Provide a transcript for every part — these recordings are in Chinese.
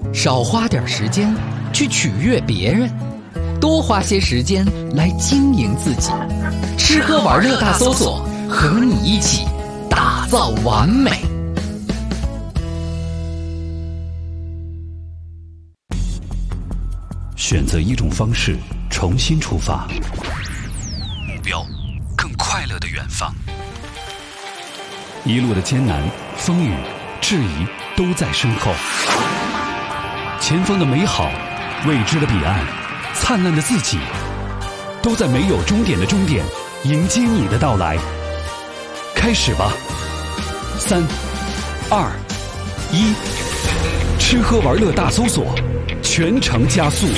少花点时间去取悦别人，多花些时间来经营自己。吃喝玩乐大搜索，和你一起打造完美。 选择一种方式，重新出发，目标更快乐的远方。一路的艰难、风雨、质疑都在身后，前方的美好、未知的彼岸、灿烂的自己，都在没有终点的终点迎接你的到来。开始吧，3、2、1，吃喝玩乐大搜索，全程加速。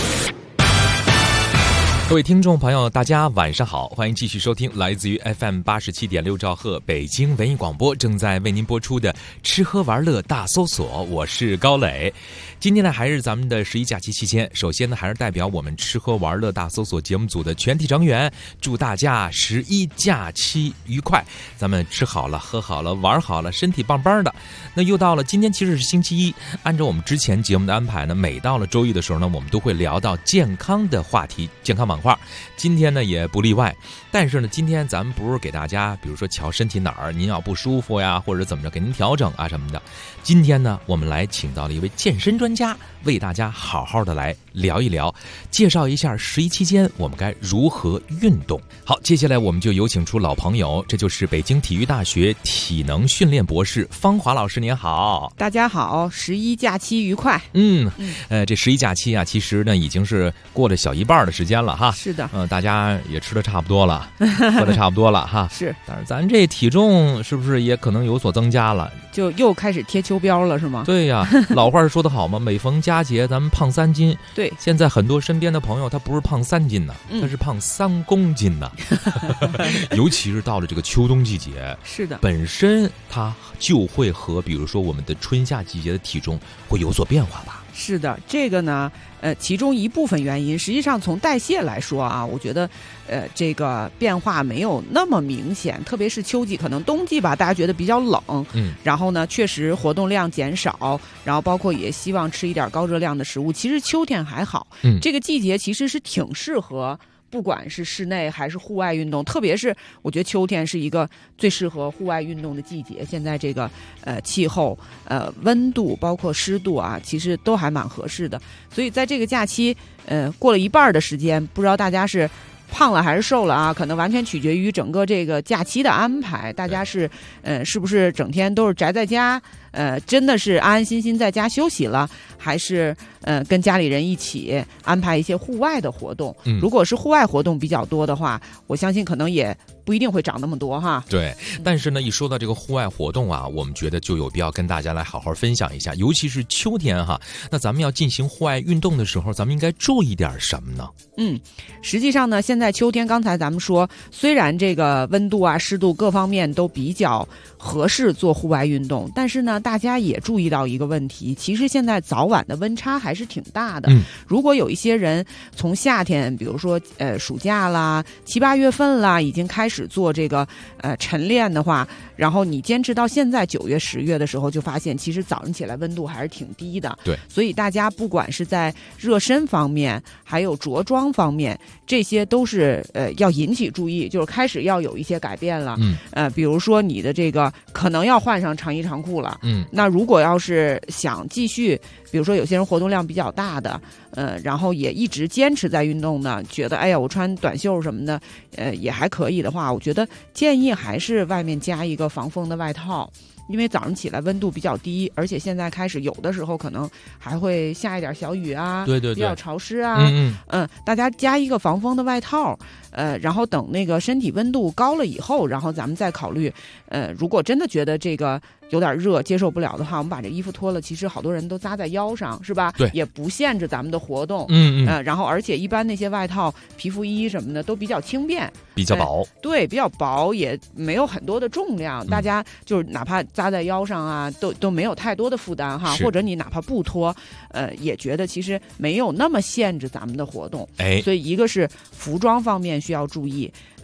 各位听众朋友，大家晚上好，欢迎继续收听来自于 FM 87.6兆赫北京文艺广播正在为您播出的吃喝玩乐大搜索，我是高磊。今天呢还是咱们的11假期期间，首先呢还是代表我们吃喝玩乐大搜索节目组的全体成员，祝大家11假期愉快，咱们吃好了喝好了玩好了，身体棒棒的。那又到了今天其实是星期一，按照我们之前节目的安排呢，每到了周一的时候呢，我们都会聊到健康的话题，健康板块，今天呢也不例外。但是呢今天咱们不是给大家比如说瞧身体哪儿您要不舒服呀，或者怎么着给您调整啊什么的，今天呢我们来请到了一位健身专家，为大家好好的来聊一聊，介绍一下11期间我们该如何运动。好，接下来我们就有请出老朋友，这就是北京体育大学体能训练博士方华老师。您好。 大家好，11假期愉快。 这11假期啊，其实呢已经是过了小一半的时间了哈。 是的， 大家也吃的差不多了，喝的差不多了哈。 是， 但是咱这体重是不是也可能有所增加了？ 就又开始贴秋膘了是吗？ 对呀，老话说得好嘛，每逢佳节咱们胖3斤。 对， 现在很多身边的朋友他不是胖3斤呢，他是胖3公斤呢。尤其是到了这个秋冬季节， 是的， 本身它就会和比如说我们的春夏季节的体重会有所变化吧。 是的，这个呢其中一部分原因实际上从代谢来说啊，我觉得这个变化没有那么明显，特别是秋季，可能冬季吧大家觉得比较冷，然后呢确实活动量减少，然后包括也希望吃一点高热量的食物。其实秋天还好，这个季节其实是挺适合不管是室内还是户外运动，特别是我觉得秋天是一个最适合户外运动的季节。现在这个气候温度包括湿度啊，其实都还蛮合适的。所以在这个假期过了一半的时间，不知道大家是胖了还是瘦了啊？可能完全取决于整个这个假期的安排。大家是是不是整天都是宅在家？真的是安安心心在家休息了，还是跟家里人一起安排一些户外的活动？如果是户外活动比较多的话，我相信可能也不一定会长那么多哈。 对，但是呢，一说到这个户外活动啊，我们觉得就有必要跟大家来好好分享一下，尤其是秋天哈。那咱们要进行户外运动的时候，咱们应该注意点什么呢？ 实际上呢，现在秋天，刚才咱们说，虽然这个温度啊、湿度各方面都比较合适做户外运动，但是呢，大家也注意到一个问题，其实现在早晚的温差还是挺大的。如果有一些人从夏天，比如说暑假啦、7、8月份啦，已经开始做这个晨练的话，然后你坚持到现在9月、10月的时候，就发现其实早上起来温度还是挺低的。 对， 所以大家不管是在热身方面，还有着装方面，这些都是要引起注意，就是开始要有一些改变了。比如说你的这个可能要换上长衣长裤了。那如果要是想继续，比如说有些人活动量比较大的，然后也一直坚持在运动呢，觉得哎呀我穿短袖什么的，也还可以的话，我觉得建议还是外面加一个防风的外套。因为早上起来温度比较低，而且现在开始有的时候可能还会下一点小雨啊， 对， 比较潮湿啊，大家加一个防风的外套，然后等那个身体温度高了以后，然后咱们再考虑，如果真的觉得这个有点热接受不了的话，我们把这衣服脱了，其实好多人都扎在腰上，是吧？ 对， 也不限制咱们的活动。然后而且一般那些外套、皮肤衣什么的都比较轻便， 比较薄。 对，比较薄，也没有很多的重量，大家就是哪怕扎在腰上啊，都没有太多的负担哈。或者你哪怕不脱，也觉得其实没有那么限制咱们的活动。所以一个是服装方面需要注意。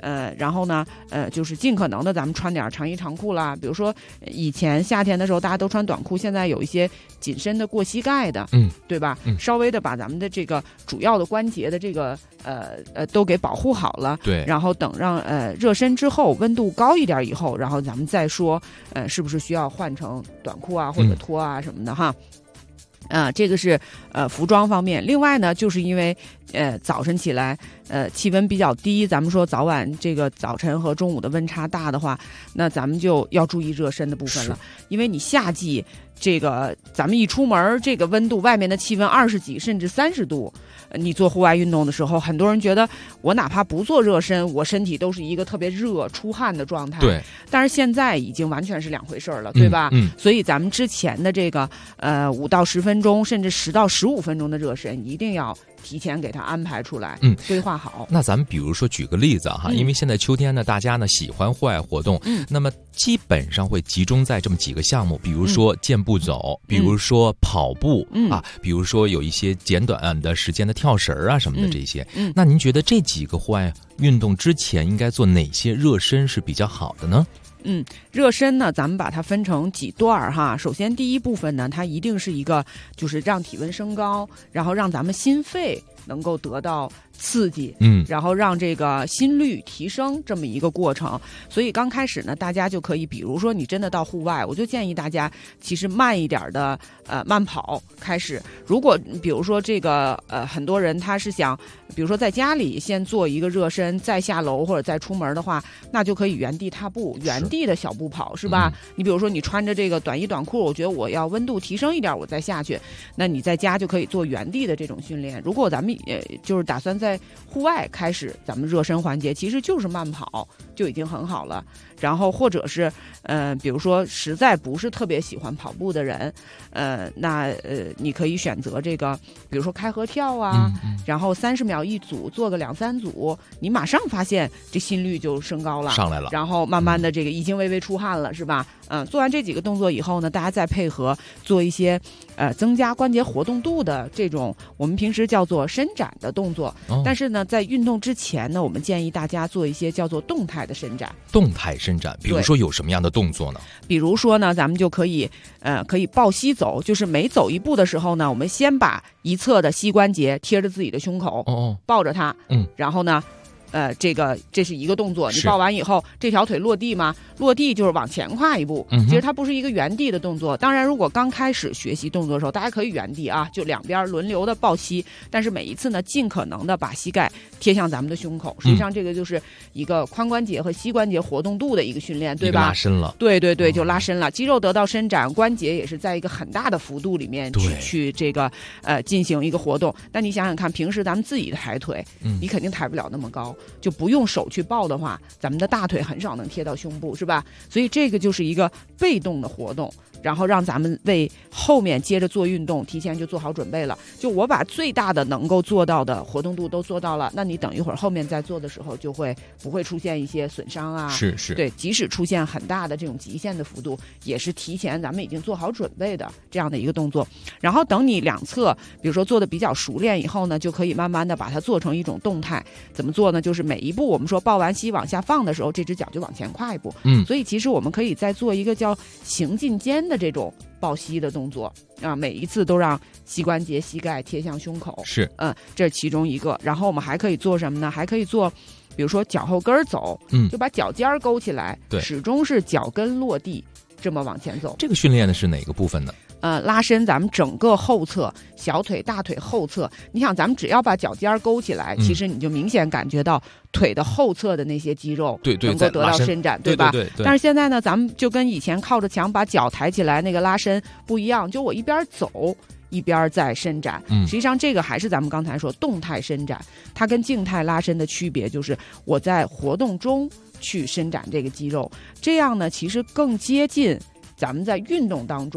然后呢，就是尽可能的咱们穿点长衣长裤啦。比如说以前夏天的时候大家都穿短裤，现在有一些紧身的过膝盖的，对吧？稍微的把咱们的这个主要的关节的这个都给保护好了。 对。 然后等让热身之后，温度高一点以后，然后咱们再说是不是需要换成短裤啊或者拖啊什么的哈。这个是服装方面。另外呢，就是因为早晨起来气温比较低，咱们说早晚这个早晨和中午的温差大的话，那咱们就要注意热身的部分了。因为你夏季这个咱们一出门，这个温度外面的气温20几甚至30度，你做户外运动的时候，很多人觉得我哪怕不做热身，我身体都是一个特别热出汗的状态。 对。 但是现在已经完全是两回事了，对吧？所以咱们之前的这个5到10分钟甚至10到15分钟的热身，一定要提前给它安排出来，规划好。 那咱们比如说举个例子哈，因为现在秋天呢，大家呢喜欢户外活动，那么基本上会集中在这么几个项目，比如说健步走，比如说跑步比如说有一些简短的时间的跳绳啊什么的这些。那您觉得这几个户外运动之前应该做哪些热身是比较好的呢？ 热身呢，咱们把它分成几段哈。首先第一部分呢，它一定是一个就是让体温升高，然后让咱们心肺能够得到刺激，然后让这个心率提升这么一个过程。所以刚开始呢，大家就可以，比如说你真的到户外，我就建议大家其实慢一点的慢跑开始。如果比如说这个很多人他是想，比如说在家里先做一个热身，再下楼或者再出门的话，那就可以原地踏步，原地的小步跑，是吧？你比如说你穿着这个短衣短裤，我觉得我要温度提升一点，我再下去，那你在家就可以做原地的这种训练。如果咱们就是打算在户外开始咱们热身环节，其实就是慢跑就已经很好了。然后或者是比如说实在不是特别喜欢跑步的人，那你可以选择这个，比如说开合跳啊，然后30秒一组，做个2、3组，你马上发现这心率就升高了， 上来了， 然后慢慢的这个已经微微出汗了，是吧？做完这几个动作以后呢，大家再配合做一些增加关节活动度的这种我们平时叫做伸展的动作。但是呢，在运动之前呢，我们建议大家做一些叫做动态的伸展。 动态伸展，比如说有什么样的动作呢？ 比如说呢，咱们就可以抱膝走，就是每走一步的时候呢，我们先把一侧的膝关节贴着自己的胸口，抱着它，然后呢。这是一个动作，你抱完以后，这条腿落地吗？落地就是往前跨一步。其实它不是一个原地的动作。当然，如果刚开始学习动作的时候，大家可以原地啊，就两边轮流的抱膝，但是每一次呢，尽可能的把膝盖贴向咱们的胸口。实际上，这个就是一个髋关节和膝关节活动度的一个训练，对吧？ 拉伸了。 对，就拉伸了，肌肉得到伸展，关节也是在一个很大的幅度里面去这个进行一个活动。但你想想看，平时咱们自己抬腿，你肯定抬不了那么高。就不用手去抱的话，咱们的大腿很少能贴到胸部，是吧？所以这个就是一个被动的活动，然后让咱们为后面接着做运动提前就做好准备了。就我把最大的能够做到的活动度都做到了，那你等一会儿后面再做的时候就不会出现一些损伤啊。 是对，即使出现很大的这种极限的幅度，也是提前咱们已经做好准备的这样的一个动作。然后等你两侧比如说做的比较熟练以后呢，就可以慢慢的把它做成一种动态。怎么做呢？就是每一步我们说抱完膝往下放的时候，这只脚就往前跨一步。所以其实我们可以再做一个叫行进间的这种抱膝的动作啊，每一次都让膝关节、膝盖贴向胸口。 是， 这是其中一个。然后我们还可以做什么呢？还可以做，比如说脚后跟走，就把脚尖勾起来，始终是脚跟落地，这么往前走。 这个训练的是哪个部分呢？ 拉伸咱们整个后侧，小腿、大腿后侧。你想，咱们只要把脚尖勾起来，其实你就明显感觉到腿的后侧的那些肌肉能够得到伸展，对吧？ 对。 但是现在呢，咱们就跟以前靠着墙把脚抬起来那个拉伸不一样，就我一边走一边在伸展。实际上这个还是咱们刚才说动态伸展，它跟静态拉伸的区别就是我在活动中去伸展这个肌肉，这样呢其实更接近咱们在运动当中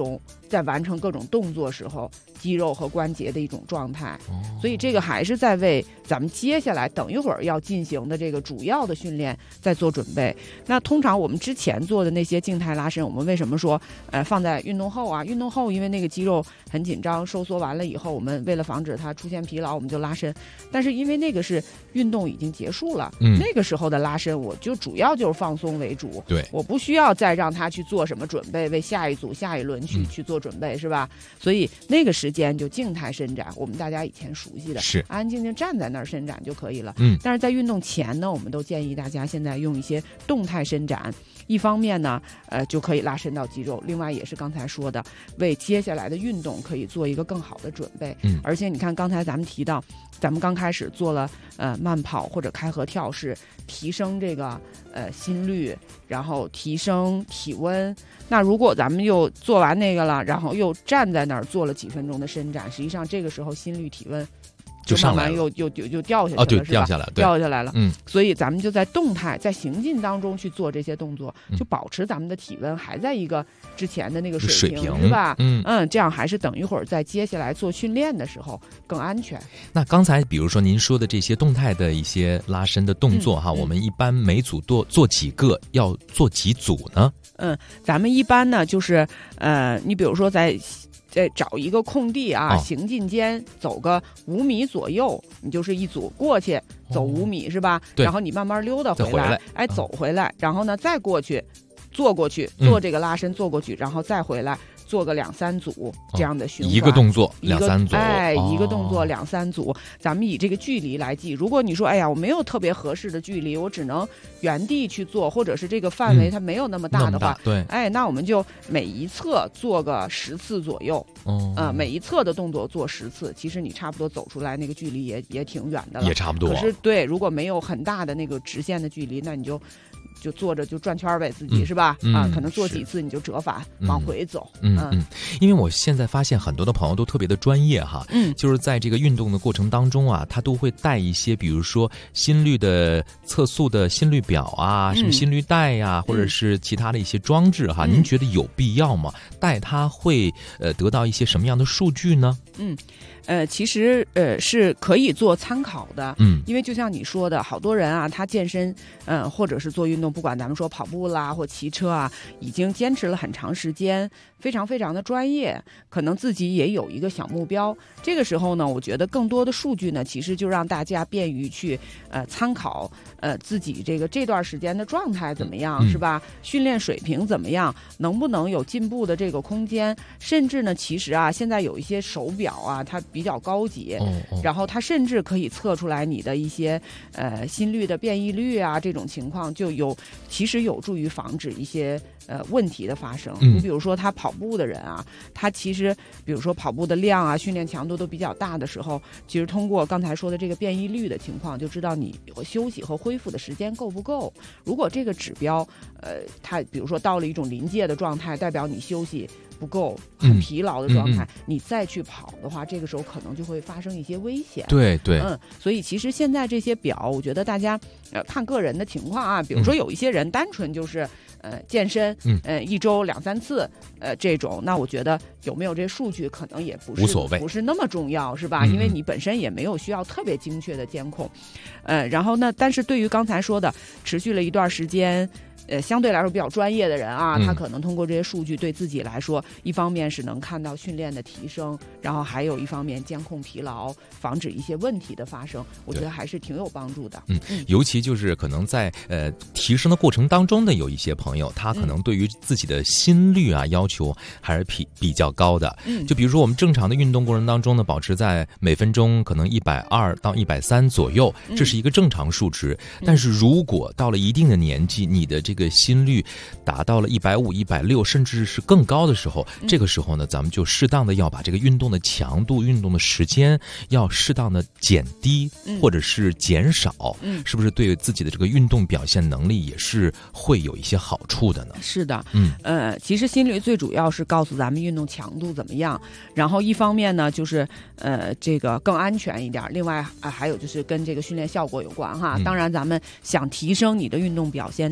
在完成各种动作时候肌肉和关节的一种状态。所以这个还是在为咱们接下来等一会儿要进行的这个主要的训练在做准备。那通常我们之前做的那些静态拉伸，我们为什么说放在运动后啊？运动后因为那个肌肉很紧张，收缩完了以后，我们为了防止它出现疲劳，我们就拉伸。但是因为那个是运动已经结束了，那个时候的拉伸我就主要就是放松为主， 对，我不需要再让他去做什么准备，为下一组下一轮去做准备，是吧？所以那个时间就静态伸展，我们大家以前熟悉的， 是安安静静站在那儿伸展就可以了。但是在运动前呢，我们都建议大家现在用一些动态伸展。一方面呢，就可以拉伸到肌肉；另外也是刚才说的，为接下来的运动可以做一个更好的准备。而且你看，刚才咱们提到，咱们刚开始做了慢跑或者开合跳，是提升这个心率，然后提升体温。那如果咱们又做完那个了，然后又站在那儿做了几分钟的伸展，实际上这个时候心率体温就慢慢又掉下去了， 对，掉下来了。 所以咱们就在动态、在行进当中去做这些动作，就保持咱们的体温还在一个之前的那个水平，是吧？这样还是等一会儿在接下来做训练的时候更安全。 那刚才比如说您说的这些动态的一些拉伸的动作哈，我们一般每组做几个，要做几组呢？ 咱们一般呢就是你比如说再找一个空地啊，行进间走个5米左右，你就是一组过去走5米，是吧？ 对。 然后你慢慢溜达回来，走回来，然后呢再过去，坐过去，做这个拉伸，坐过去，然后再回来。做个2-3组这样的循环， 一个动作2-3组， 一个动作2-3组，咱们以这个距离来记。如果你说，哎呀，我没有特别合适的距离，我只能原地去做，或者是这个范围它没有那么大的话， 对， 那我们就每一侧做个10次左右，每一侧的动作做10次，其实你差不多走出来那个距离也挺远的了， 也差不多。 可是对，如果没有很大的那个直线的距离，那你就坐着就转圈呗，自己是吧？可能做几次你就折返往回走。 因为我现在发现很多的朋友都特别的专业哈，就是在这个运动的过程当中啊，他都会带一些，比如说心率的测速的心率表啊，什么心率带呀，或者是其他的一些装置哈。您觉得有必要吗？带它会得到一些什么样的数据呢？ 其实是可以做参考的，因为就像你说的，好多人啊，他健身，或者是做运动，不管咱们说跑步啦或骑车啊，已经坚持了很长时间，非常非常的专业，可能自己也有一个小目标。这个时候呢，我觉得更多的数据呢，其实就让大家便于去参考，自己这段时间的状态怎么样，是吧？训练水平怎么样，能不能有进步的这个空间？甚至呢，其实啊，现在有一些手表啊，它比较高级，然后它甚至可以测出来你的一些心率的变异率啊，这种情况其实有助于防止一些问题的发生。你比如说他跑步的人啊，他其实比如说跑步的量啊，训练强度都比较大的时候，其实通过刚才说的这个变异率的情况，就知道你休息和恢复的时间够不够。如果这个指标它比如说到了一种临界的状态，代表你休息不够，很疲劳的状态，你再去跑的话，这个时候可能就会发生一些危险。 对， 所以其实现在这些表，我觉得大家看个人的情况啊，比如说有一些人单纯就是健身，一周2-3次，这种，那我觉得有没有这数据可能也不是无所谓， 不是那么重要，是吧？因为你本身也没有需要特别精确的监控，然后呢，但是对于刚才说的持续了一段时间。相对来说比较专业的人啊，他可能通过这些数据对自己来说，一方面是能看到训练的提升，然后还有一方面监控疲劳，防止一些问题的发生，我觉得还是挺有帮助的。 尤其就是可能在提升的过程当中的有一些朋友，他可能对于自己的心率啊要求还是比较高的。就比如说我们正常的运动过程当中呢，保持在每分钟可能120到130左右，这是一个正常数值。但是如果到了一定的年纪，你的这个心率达到了150、160，甚至是更高的时候，这个时候呢，咱们就适当的要把这个运动的强度、运动的时间要适当的减低，或者是减少，是不是对自己的这个运动表现能力也是会有一些好处的呢？ 是的，其实心率最主要是告诉咱们运动强度怎么样，然后一方面呢，就是这个更安全一点，另外还有就是跟这个训练效果有关哈。当然，咱们想提升你的运动表现，它一定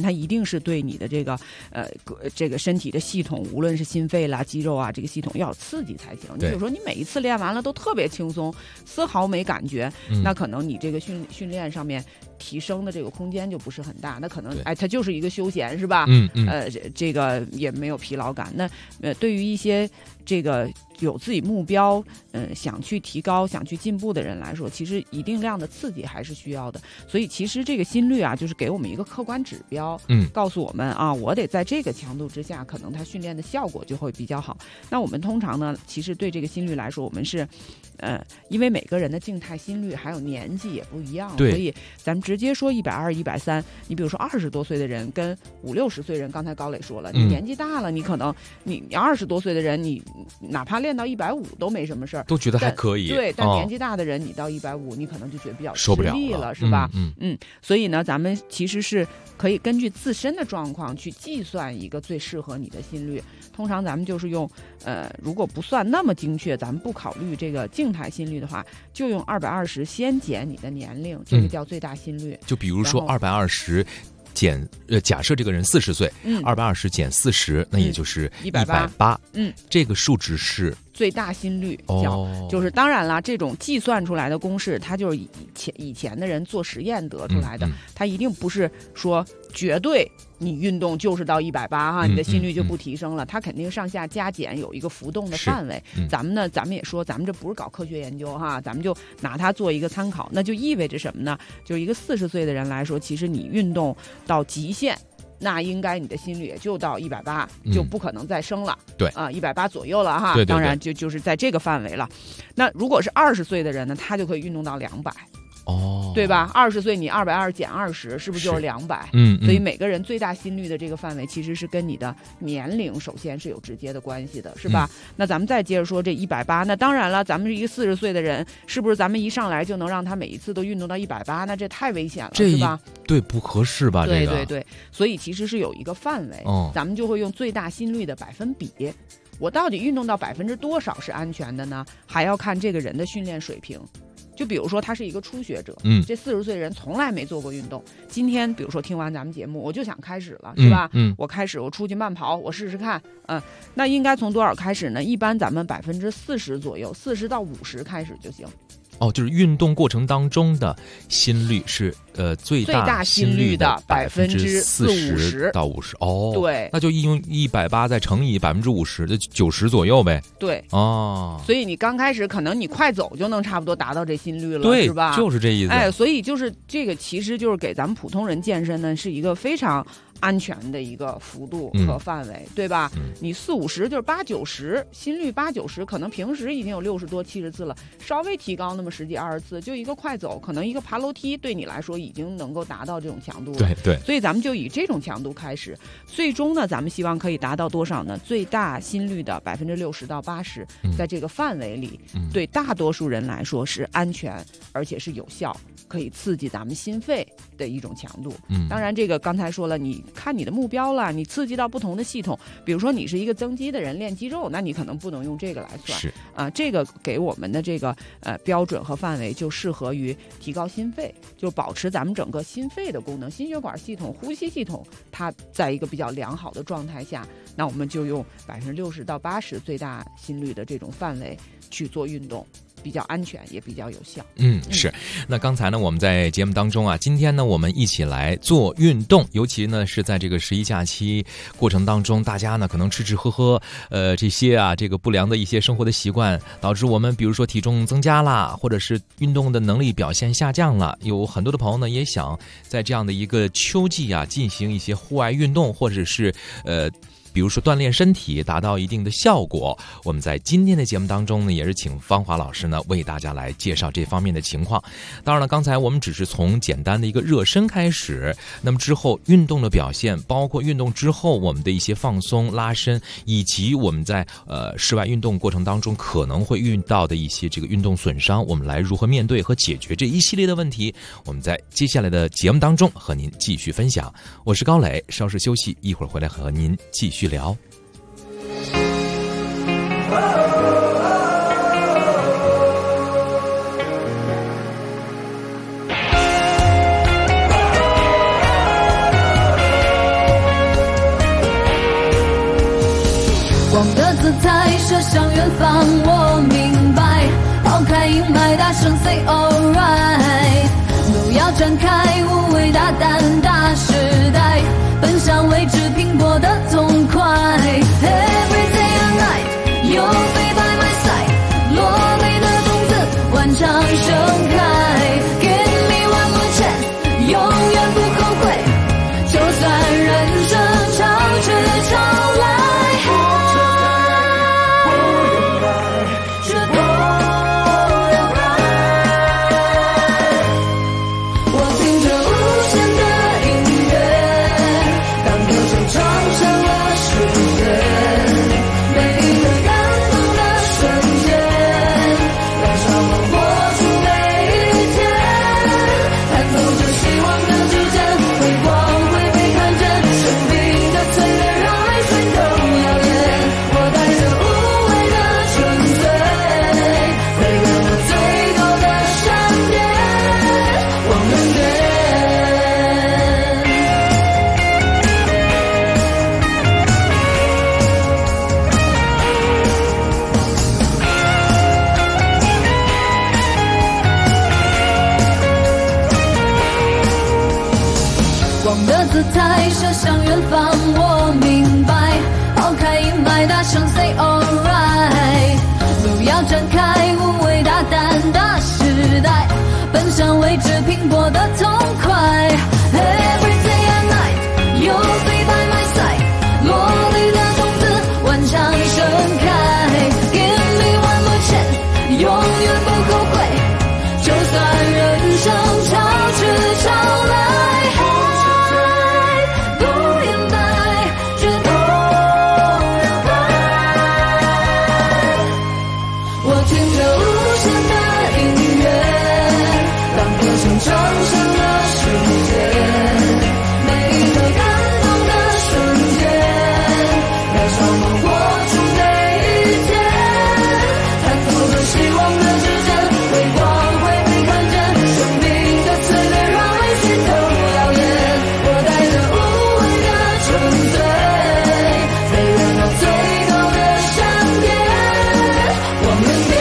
定是对你的这个身体的系统，无论是心肺啦、肌肉啊，这个系统要有刺激才行。你比如说，你每一次练完了都特别轻松，丝毫没感觉，那可能你这个训练上面提升的这个空间就不是很大。那可能它就是一个休闲，是吧？这个也没有疲劳感。那对于一些这个有自己目标，想去提高、想去进步的人来说，其实一定量的刺激还是需要的。所以其实这个心率啊，就是给我们一个客观指标，告诉我们啊，我得在这个强度之下，可能它训练的效果就会比较好。那我们通常呢，其实对这个心率来说，我们是，因为每个人的静态心率还有年纪也不一样，所以咱们直接说120、130。你比如说20多岁的人跟50、60岁人，刚才高磊说了，你年纪大了，你可能你20多岁的人，你哪怕练到150都没什么事儿， 都觉得还可以。 对，但年纪大的人，你到150，你可能就觉得比较吃力了， 是吧？所以呢，咱们其实是可以根据自身的状况去计算一个最适合你的心率。通常咱们就是用，如果不算那么精确，咱们不考虑这个静态心率的话，就用220先减你的年龄，这个叫最大心率。 就比如说220。假设这个人40岁，220减40，那也就是180。这个数值是最大心率，就是当然了，这种计算出来的公式，它就是以前的人做实验得出来的，它一定不是说绝对你运动就是到180哈，你的心率就不提升了，它肯定上下加减有一个浮动的范围。咱们也说，咱们这不是搞科学研究哈，咱们就拿它做一个参考。那就意味着什么呢？就是一个40岁的人来说，其实你运动到极限，那应该你的心率也就到180，就不可能再升了。 对 180左右了哈。 对， 当然就是在这个范围了。那如果是20岁的人呢，他就可以运动到200。对吧？20岁你220减20，是不是就是200？所以每个人最大心率的这个范围，其实是跟你的年龄首先是有直接的关系的，是吧？那咱们再接着说这180，那当然了，咱们是一个40岁的人，是不是咱们一上来就能让他每一次都运动到180？那这太危险了，是吧？ 对，不合适吧？ 对，所以其实是有一个范围，咱们就会用最大心率的百分比。我到底运动到多少是安全的呢？还要看这个人的训练水平。就比如说他是一个初学者，这40岁人从来没做过运动，今天比如说听完咱们节目，我就想开始了，是吧？我出去慢跑，我试试看，那应该从多少开始呢？一般咱们40%左右，40到50开始就行。 就是运动过程当中的心率是最大心率的40%到50%。 对， 那就用180再乘以50%，就90左右呗。 对，所以你刚开始可能你快走就能差不多达到这心率了，是吧？ 就是这意思。 所以就是这个，其实就是给咱们普通人健身呢，是一个非常安全的一个幅度和范围，对吧？你40、50就是80、90，心率80、90，可能平时已经有60多、70次了，稍微提高那么10几、20次，就一个快走，可能一个爬楼梯，对你来说已经能够达到这种强度了。 对， 所以咱们就以这种强度开始，最终呢，咱们希望可以达到多少呢？最大心率的60%到80%，在这个范围里，对大多数人来说是安全，而且是有效，可以刺激咱们心肺的一种强度。当然这个刚才说了，你看你的目标了，你刺激到不同的系统，比如说你是一个增肌的人练肌肉，那你可能不能用这个来算。这个给我们的这个标准和范围就适合于提高心肺，就保持咱们整个心肺的功能、心血管系统、呼吸系统，它在一个比较良好的状态下，那我们就用60%到80%最大心率的这种范围去做运动。比较安全也比较有效。 是。那刚才呢，我们在节目当中啊，今天呢，我们一起来做运动，尤其呢是在这个11假期过程当中，大家呢可能吃喝喝，这些啊这个不良的一些生活的习惯，导致我们比如说体重增加啦，或者是运动的能力表现下降了。有很多的朋友呢也想在这样的一个秋季啊进行一些户外运动，或者是比如说锻炼身体，达到一定的效果。我们在今天的节目当中呢，也是请芳华老师呢为大家来介绍这方面的情况。当然了，刚才我们只是从简单的一个热身开始，那么之后运动的表现，包括运动之后我们的一些放松拉伸，以及我们在室外运动过程当中可能会遇到的一些这个运动损伤，我们来如何面对和解决这一系列的问题，我们在接下来的节目当中和您继续分享。我是高磊，稍事休息，一会儿回来和您继续聊。 射向远方，我明白，抛开阴霾，大声 say alright， 路要展开，无畏大胆大时代，奔向未知拼搏的痛快。 Every day and night you'll be by my side， 落泪的种子万丈盛开， Give me one more chance， 永远不后悔，就算人生潮去潮来，姿态射向远方，我明白，抛开阴霾，大声 say alright， 路要展开，无畏大胆的时代，奔向未知拼搏的痛快。 Every day and night you'll be by my side， 落泪的种子万丈盛开， Give me one more chance， 永远不后悔，就算人生潮去潮来，唱响了世界，每一个感动的瞬间，燃烧梦火中的一天，探索着希望的指针，微光会被看见，生命的淬炼让爱心头耀眼，我带着无畏的纯粹，飞远到最高的山巅，我们别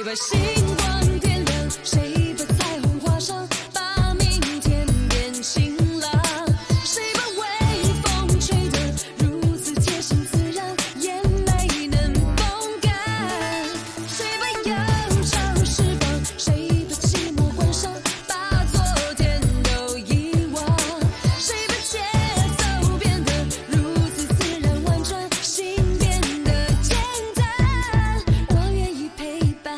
把星光点亮，谁把彩虹画上，把明天变晴朗。谁把微风吹得如此贴心自然，也没能风干。谁把忧愁释放，谁把寂寞关上，把昨天都遗忘。谁把节奏变得如此自然婉转，心变得简单。我愿意陪伴，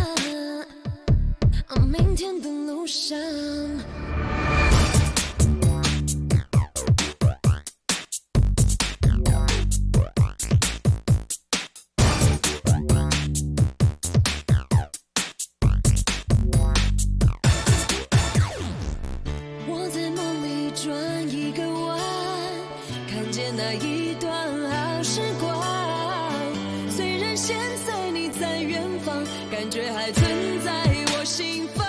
明天的路上。我在梦里转一个弯，看见那一段好时光。虽然现在你在远方，感觉还存在我心房。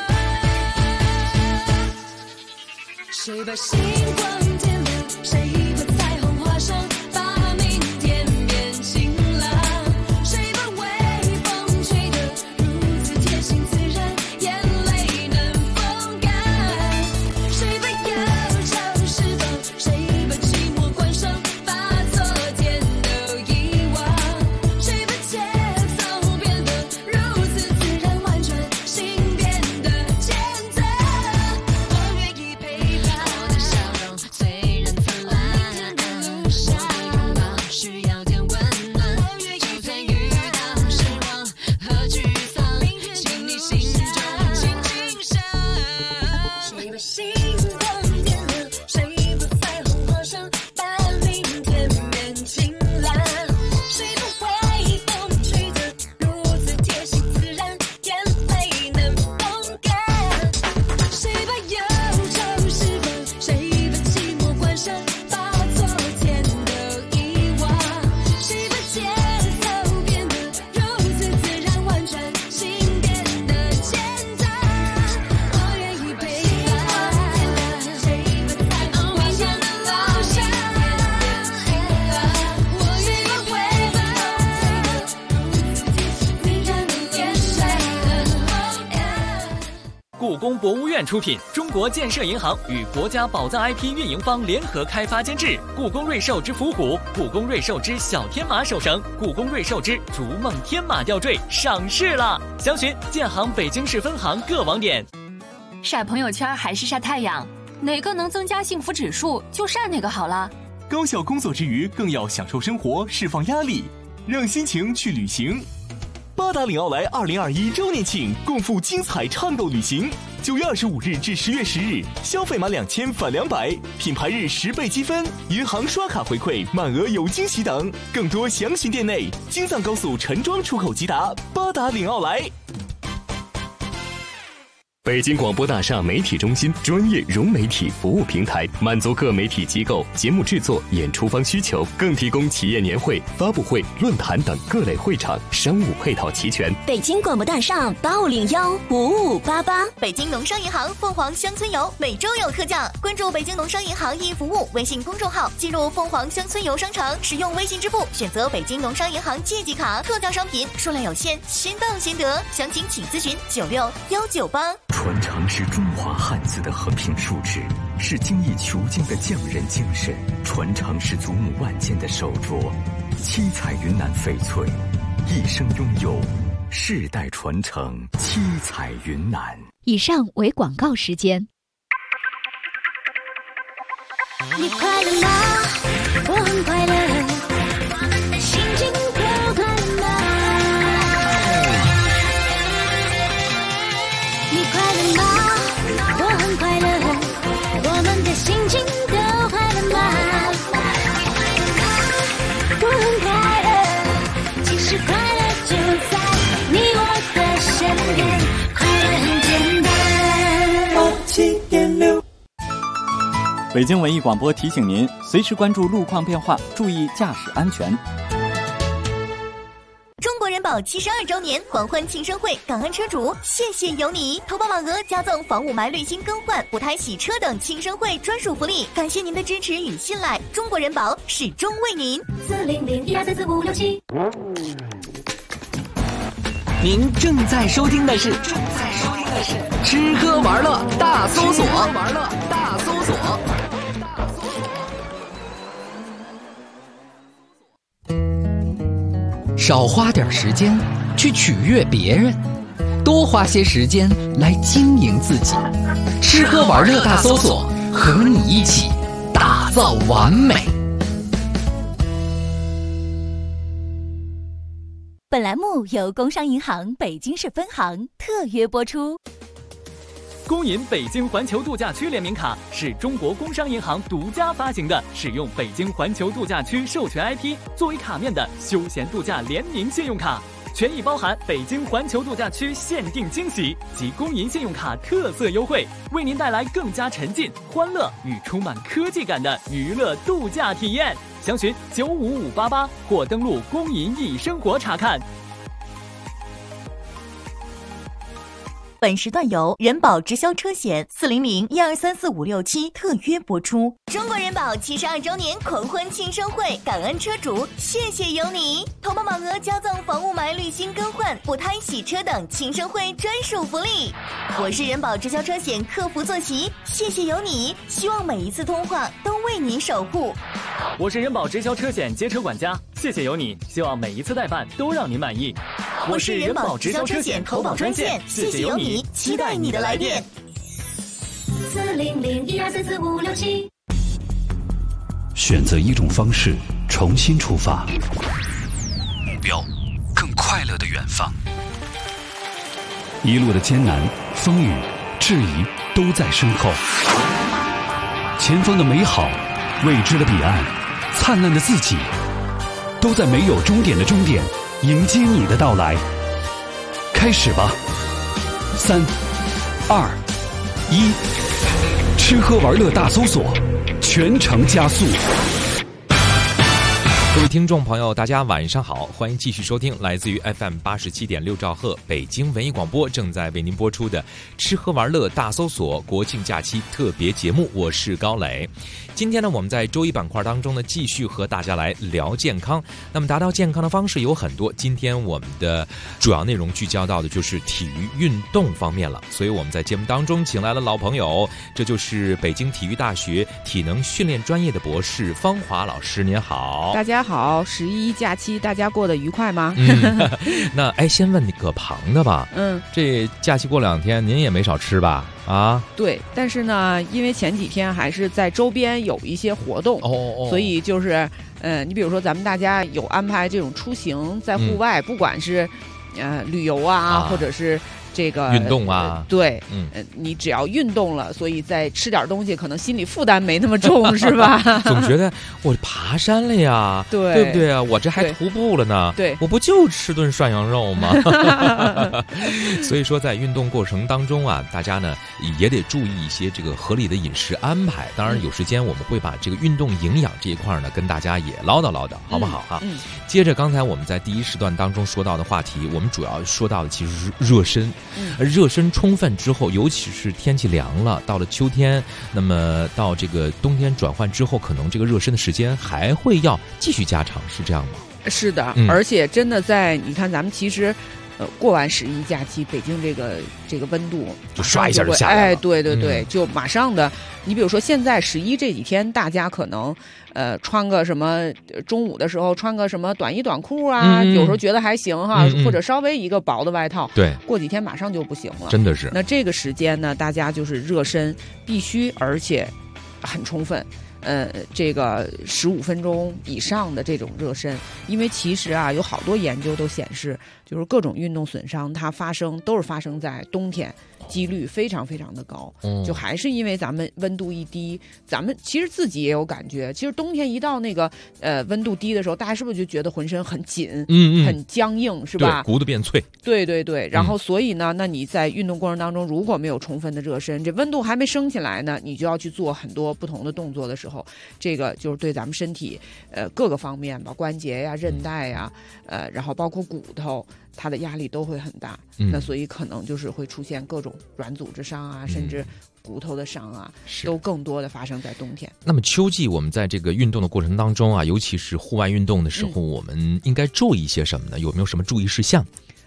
谁把星光点亮，谁把彩虹画上，把明天变晴朗。谁把微风吹得如此贴心自然，眼泪能风干。谁把忧愁释放，谁把寂寞关上，把昨天都遗忘。谁把节奏变得如此自然婉转，心变得简单。我愿意陪伴，我的笑容虽然灿烂，我的拥抱需要点温暖。就算遇到失望和沮丧，请你心中轻轻想。谁把星光点亮，谁把彩虹画上，把明天变晴朗。谁把微风吹得如此贴心自然，眼泪能风干。谁把忧愁释放，谁把寂寞关上，把昨天都遗忘。谁把节奏变得如此自然婉转，心变得简单。我愿意陪伴，谁把彩虹画上，路上。我愿意陪伴，如此自然的眼神。 故宫博物院出品，中国建设银行与国家宝藏 IP 运营方联合开发监制。故宫瑞兽之伏虎、故宫瑞兽之小天马手绳、故宫瑞兽之逐梦天马吊坠上市了，详询建行北京市分行各网点。 晒朋友圈还是晒太阳，哪个能增加幸福指数就晒哪个好了。 高效工作之余，更要享受生活，释放压力，让心情去旅行。八达岭奥莱2021周年庆，共赴精彩畅购旅行。9月25日至10月10日，消费满2000返200，品牌日10倍积分，银行刷卡回馈，满额有惊喜等。更多详询店内。京藏高速陈庄出口吉达，八达岭奥莱。 北京广播大厦媒体中心专业融媒体服务平台，满足各媒体机构节目制作、演出方需求，更提供企业年会、发布会、论坛等各类会场，商务配套齐全。 北京广播大厦85015588， 北京农商银行凤凰乡村游每周有特价，关注北京农商银行易服务微信公众号，进入凤凰乡村游商城，使用微信支付，选择北京农商银行借记卡，特价商品数量有限，先到先得，详情请咨询96198。 传承是中华汉字的和平树脂，是精益求精的匠人精神；传承是祖母万件的手镯，七彩云南翡翠，一生拥有，世代传承，七彩云南。 以上为广告时间。 你快乐吗？我很快乐，我们的心情都快乐吗？你快乐吗？我很快乐，我们的心情都快乐吗？我很快乐，其实快乐就在你我的身边，快乐很简单。87.6 北京文艺广播提醒您，随时关注路况变化，注意驾驶安全。 中国人保72周年狂欢庆生会，港安车主谢谢有你！投保满额加赠房屋霾滤芯更换、补胎洗车等庆生会专属福利，感谢您的支持与信赖，中国人保始终为您。 40012344567。 您正在收听的是吃喝玩乐大搜索。少花点时间去取悦别人，多花些时间来经营自己。吃喝玩乐大搜索，和你一起打造完美。 本栏目由工商银行北京市分行特约播出。 工银北京环球度假区联名卡是中国工商银行独家发行的，使用北京环球度假区授权 IP 作为卡面的休闲度假联名信用卡，权益包含北京环球度假区限定惊喜及工银信用卡特色优惠，为您带来更加沉浸、欢乐与充满科技感的娱乐度假体验。详询95588或登录工银易生活查看。 本时段由人保直销车险400-1234567特约播出。中国人保72周年狂欢庆生会，感恩车主，谢谢有你！投保满额加赠房雾霾滤芯更换、补胎洗车等庆生会专属福利。我是人保直销车险客服坐席，谢谢有你，希望每一次通话都为您守护。 我是人保直销车险街车管家，谢谢有你，希望每一次代办都让您满意。 我是人保直销车险投保专线，谢谢有你，期待你的来电。 400-1234567。 选择一种方式，重新出发，目标更快乐的远方。一路的艰难、风雨、质疑都在身后，前方的美好、未知的彼岸、灿烂的自己，都在没有终点的终点迎接你的到来。开始吧，3、2、1，吃喝玩乐大搜索，全程加速。 各位听众朋友，大家晚上好，欢迎继续收听来自于 FM 87.6兆赫北京文艺广播正在为您播出的吃喝玩乐大搜索国庆假期特别节目，我是高磊。今天呢，我们在周一板块当中呢，继续和大家来聊健康。那么达到健康的方式有很多，今天我们的主要内容聚焦到的就是体育运动方面了。所以我们在节目当中请来了老朋友，这就是北京体育大学体能训练专业的博士方华老师。您好。 大家好，11假期大家过得愉快吗？ 那先问你葛庞的吧。这假期过2天，您也没少吃吧？啊， 对，但是呢，因为前几天还是在周边有一些活动，所以就是你比如说咱们大家有安排这种出行在户外，不管是旅游啊，或者是这个运动啊， 对，你只要运动了，所以再吃点东西，可能心理负担没那么重，是吧？ 总觉得我爬山了呀，对不对啊？我这还徒步了呢， 对， 我不就吃顿涮羊肉吗？所以说，在运动过程当中啊，大家呢也得注意一些这个合理的饮食安排。当然，有时间我们会把这个运动营养这一块呢，跟大家也唠叨唠叨，好不好哈？接着刚才我们在第一时段当中说到的话题，我们主要说到的其实是热身。而热身充分之后，尤其是天气凉了，到了秋天，那么到这个冬天转换之后，可能这个热身的时间还会要继续加长，是这样吗？ 是的，而且真的在你看，咱们其实过完11假期，北京这个温度就刷一下就下来了。 对对对，就马上的。你比如说现在11这几天，大家可能穿个什么，中午的时候穿个什么短衣短裤啊，有时候觉得还行哈，或者稍微一个薄的外套。 对， 过几天马上就不行了， 真的是。 那这个时间呢，大家就是热身必须，而且很充分。这个15分钟以上的这种热身，因为其实啊，有好多研究都显示，就是各种运动损伤它都是发生在冬天，几率非常非常的高。就还是因为咱们温度一低，咱们其实自己也有感觉，其实冬天一到那个温度低的时候，大家是不是就觉得浑身很紧，很僵硬，是吧？ 对，骨头变脆。 对对对，然后所以呢，那你在运动过程当中如果没有充分的热身，这温度还没升起来呢，你就要去做很多不同的动作的时候，这个就是对咱们身体各个方面吧，关节呀、韧带呀，然后包括骨头，它的压力都会很大。那所以可能就是会出现各种软组织伤啊，甚至骨头的伤啊，都更多的发生在冬天。 那么秋季我们在这个运动的过程当中啊，尤其是户外运动的时候，我们应该注意一些什么呢？有没有什么注意事项？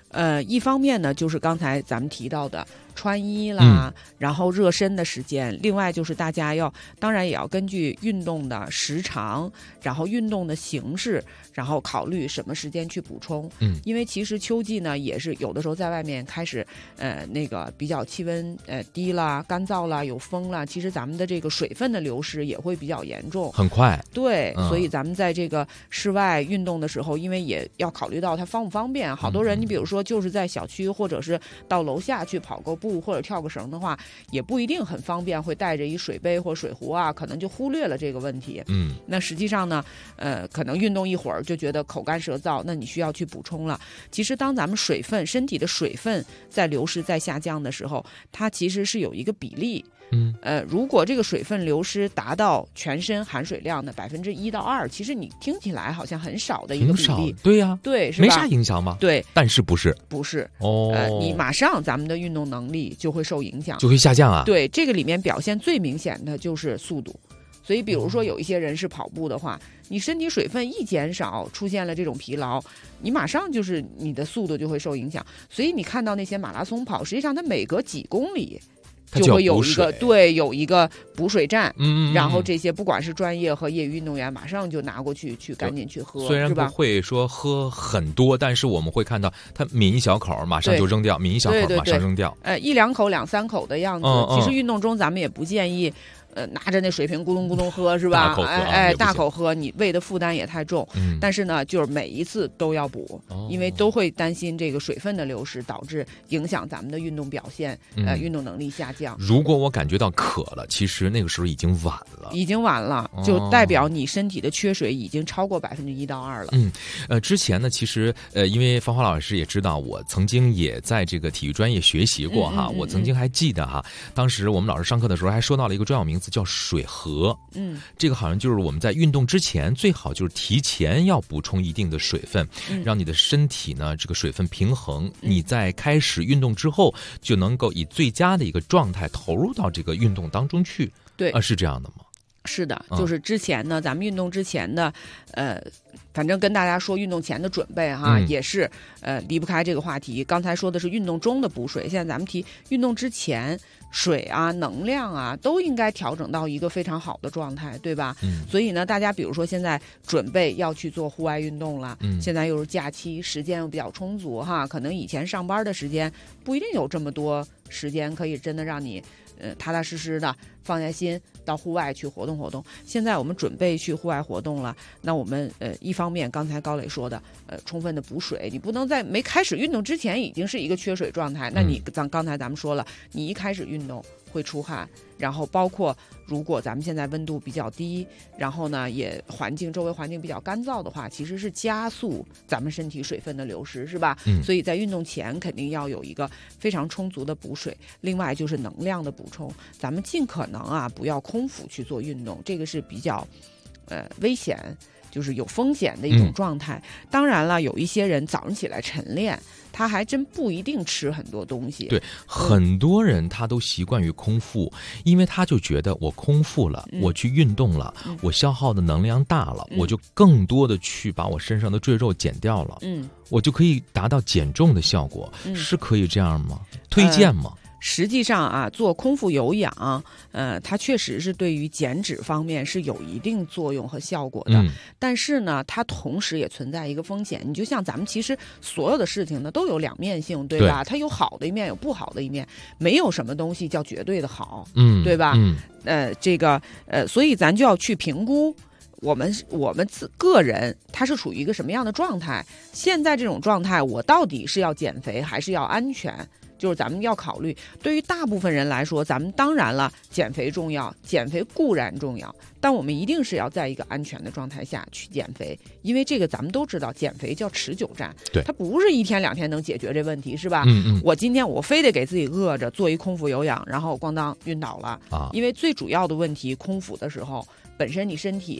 一方面呢，就是刚才咱们提到的穿衣啦，然后热身的时间，另外就是大家当然也要根据运动的时长，然后运动的形式，然后考虑什么时间去补充。因为其实秋季呢，也是有的时候在外面开始那个比较气温低了、干燥了、有风了，其实咱们的这个水分的流失也会比较严重， 很快。 对，所以咱们在这个室外运动的时候，因为也要考虑到它方不方便，好多人你比如说就是在小区或者是到楼下去跑个步或者跳个绳的话，也不一定很方便，会带着一水杯或水壶啊，可能就忽略了这个问题。那实际上呢，可能运动一会儿就觉得口干舌燥，那你需要去补充了。其实当咱们身体的水分在流失在下降的时候，它其实是有一个比例。如果这个水分流失达到全身含水量的1%到2%，其实你听起来好像很少的一个比例。 对呀， 对，是吧？ 没啥影响吗？ 对， 但是不是你马上咱们的运动能力就会受影响， 就会下降啊。 对，这个里面表现最明显的就是速度。所以比如说有一些人是跑步的话，你身体水分一减少，出现了这种疲劳，你马上就是你的速度就会受影响。所以你看到那些马拉松跑，实际上它每隔几公里就会有一个补水站，然后这些不管是专业和业余运动员，马上就拿过去赶紧去喝， 虽然不会说喝很多，但是我们会看到他抿一小口，马上就扔掉，抿一小口马上扔掉， 一两口、两三口的样子。其实运动中咱们也不建议。拿着那水瓶咕咚咕咚喝是吧？大口喝，你胃的负担也太重。但是呢，就是每一次都要补，因为都会担心这个水分的流失导致影响咱们的运动表现，运动能力下降。 如果我感觉到渴了，其实那个时候已经晚了，就代表你身体的缺水已经超过1%到2%了。 之前呢，其实因为芳华老师也知道，我曾经也在这个体育专业学习过哈，我曾经还记得哈，当时我们老师上课的时候还说到了一个专有名词。叫水合，这个好像就是我们在运动之前最好就是提前要补充一定的水分，让你的身体呢这个水分平衡，你在开始运动之后就能够以最佳的一个状态投入到这个运动当中去。 对， 是这样的吗？ 是的，就是之前呢，咱们运动之前的，反正跟大家说运动前的准备哈，也是离不开这个话题。刚才说的是运动中的补水，现在咱们提运动之前。水啊，能量啊，都应该调整到一个非常好的状态，对吧？所以呢，大家比如说现在准备要去做户外运动了，现在又是假期，时间又比较充足哈，可能以前上班的时间不一定有这么多时间可以真的让你踏踏实实的放下心到户外去活动活动。现在我们准备去户外活动了，那我们一方面刚才高磊说的充分的补水，你不能在没开始运动之前已经是一个缺水状态，那你刚才咱们说了，你一开始运动会出汗，然后包括如果咱们现在温度比较低，然后呢也周围环境比较干燥的话，其实是加速咱们身体水分的流失，是吧？所以在运动前肯定要有一个非常充足的补水。另外就是能量的补充，咱们尽可能啊不要空腹去做运动，这个是比较危险，就是有风险的一种状态。当然了，有一些人早上起来晨练，他还真不一定吃很多东西。 对，很多人他都习惯于空腹，因为他就觉得我空腹了，我去运动了，我消耗的能量大了，我就更多的去把我身上的赘肉减掉了，我就可以达到减重的效果，是可以这样吗？推荐吗？ 实际上啊，做空腹有氧，它确实是对于减脂方面是有一定作用和效果的。但是呢，它同时也存在一个风险。你就像咱们其实所有的事情呢，都有两面性，对吧？它有好的一面，有不好的一面，没有什么东西叫绝对的好，对吧？所以咱就要去评估。我们个人他是处于一个什么样的状态？现在这种状态，我到底是要减肥还是要安全？就是咱们要考虑，对于大部分人来说，咱们当然了，减肥重要，减肥固然重要，但我们一定是要在一个安全的状态下去减肥，因为这个咱们都知道，减肥叫持久战， 对， 它不是1天2天能解决这问题，是吧？我今天我非得给自己饿着做一空腹有氧，然后咣当晕倒了啊！因为最主要的问题，空腹的时候本身你身体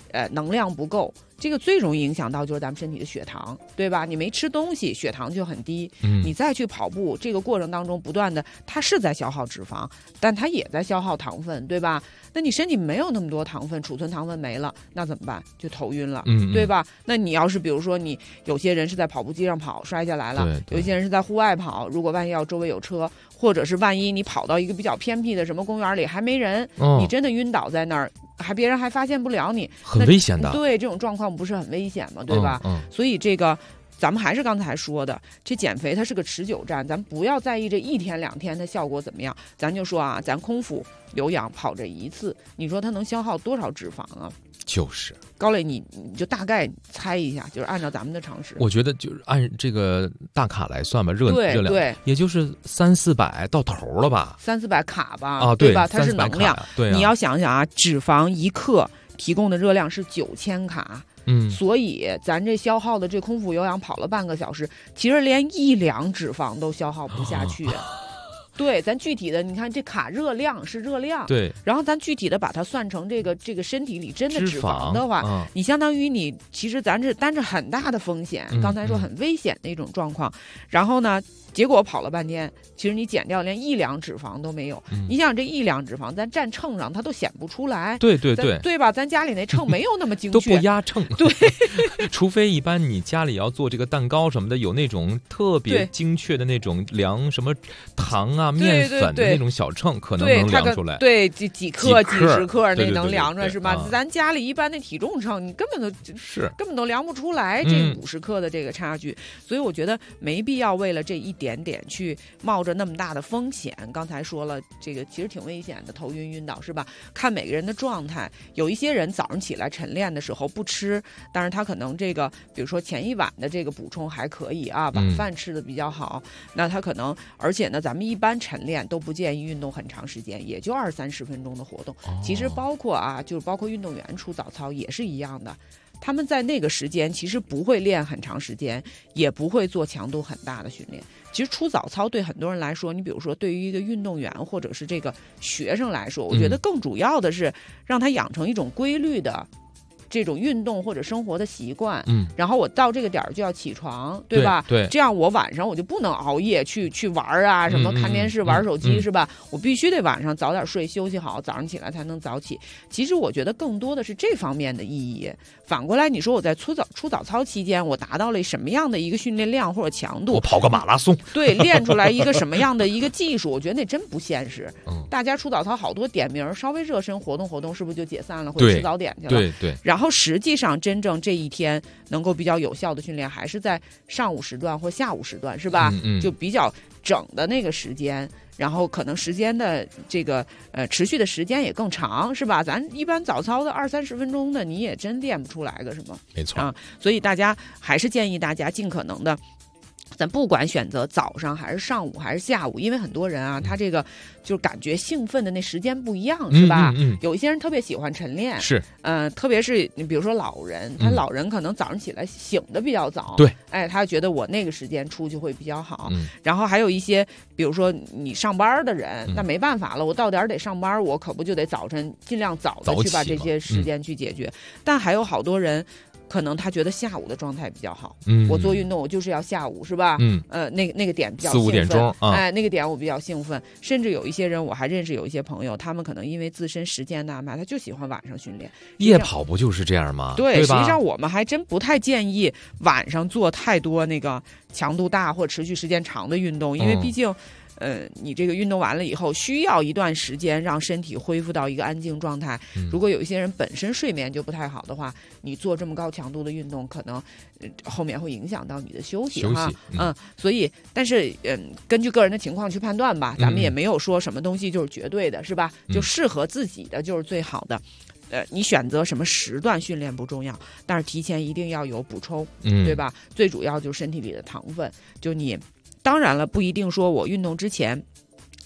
能量不够。这个最容易影响到就是咱们身体的血糖，对吧？你没吃东西，血糖就很低。你再去跑步，这个过程当中不断的，它是在消耗脂肪，但它也在消耗糖分，对吧？那你身体没有那么多糖分，储存糖分没了，那怎么办？就头晕了，对吧？那你要是比如说你有些人是在跑步机上跑摔下来了，有些人是在户外跑，如果万一要周围有车，或者是万一你跑到一个比较偏僻的什么公园里还没人，你真的晕倒在那儿。别人还发现不了你， 很危险的。 对，这种状况不是很危险吗？对吧？所以这个咱们还是刚才说的，这减肥它是个持久战，咱不要在意这1天2天的效果怎么样。咱就说啊，咱空腹有氧跑这一次，你说它能消耗多少脂肪啊？ 就是高磊，你就大概猜一下，就是按照咱们的常识， 我觉得就是按这个大卡来算吧，热量对， 也就是300-400到头了吧 ，300-400卡吧， 啊， 对吧？它是能量， 对， 你要想想啊，脂肪1克提供的热量是9000卡。所以咱这消耗的这空腹有氧跑了半个小时，其实连1两脂肪都消耗不下去。对，咱具体的，你看这卡热量是热量， 对， 然后咱具体的把它算成这个身体里真的脂肪的话，你相当于你其实咱这担着很大的风险，刚才说很危险的一种状况，然后呢，结果跑了半天，其实你减掉连1两脂肪都没有。你想这1两脂肪，咱站秤上它都显不出来，对吧？咱家里那秤没有那么精确， 都不压秤， 对， 除非一般你家里要做这个蛋糕什么的，有那种特别精确的那种量什么糖啊。面粉的那种小秤可能能量出来， 对，几克、几十克那能量出来是吧？咱家里一般那体重秤，你根本都量不出来这50克的这个差距，所以我觉得没必要为了这一点点去冒着那么大的风险。刚才说了，这个其实挺危险的，头晕晕倒是吧？看每个人的状态，有一些人早上起来晨练的时候不吃，但是他可能这个，比如说前一晚的这个补充还可以啊，晚饭吃的比较好，那他可能，而且呢，咱们一般晨练都不建议运动很长时间，也就20-30分钟的活动。其实包括运动员出早操也是一样的，他们在那个时间其实不会练很长时间，也不会做强度很大的训练。其实出早操对很多人来说，你比如说对于一个运动员或者是这个学生来说，我觉得更主要的是让他养成一种规律的这种运动或者生活的习惯，然后我到这个点儿就要起床，对吧？ 对， 这样我晚上我就不能熬夜去玩啊，什么看电视、玩手机，是吧？我必须得晚上早点睡，休息好，早上起来才能早起。其实我觉得更多的是这方面的意义。反过来，你说我在出早操期间，我达到了什么样的一个训练量或者强度？ 我跑个马拉松， 对，练出来一个什么样的一个技术？我觉得那真不现实。大家出早操好多点名，稍微热身活动活动，是不是就解散了，或者吃早点去了？ 对。 然后实际上真正这一天能够比较有效的训练，还是在上午时段或下午时段，是吧？就比较整的那个时间，然后可能时间的这个持续的时间也更长，是吧？咱一般早操的20-30分钟的，你也真练不出来个什么， 没错啊。所以大家还是建议大家尽可能的。咱不管选择早上还是上午还是下午，因为很多人啊，他这个就是感觉兴奋的那时间不一样，是吧？有一些人特别喜欢晨练， 是， 特别是你比如说老人，他老人可能早上起来醒得比较早， 对， 他觉得我那个时间出去会比较好。然后还有一些，比如说你上班的人，那没办法了，我到点得上班，我可不就得早晨尽量早的去把这些时间去解决。但还有好多人。可能他觉得下午的状态比较好，我做运动我就是要下午，是吧？那个点比较兴奋，4-5点钟，那个点我比较兴奋。甚至有一些人，我还认识有一些朋友，他们可能因为自身时间的安排，他就喜欢晚上训练。 夜跑不就是这样吗？ 对，实际上我们还真不太建议晚上做太多那个强度大或持续时间长的运动，因为毕竟。你这个运动完了以后，需要一段时间让身体恢复到一个安静状态。如果有一些人本身睡眠就不太好的话，你做这么高强度的运动，可能后面会影响到你的休息哈。所以，但是根据个人的情况去判断吧，咱们也没有说什么东西就是绝对的，是吧？就适合自己的就是最好的。你选择什么时段训练不重要，但是提前一定要有补充，对吧？最主要就是身体里的糖分，就你。当然了，不一定说我运动之前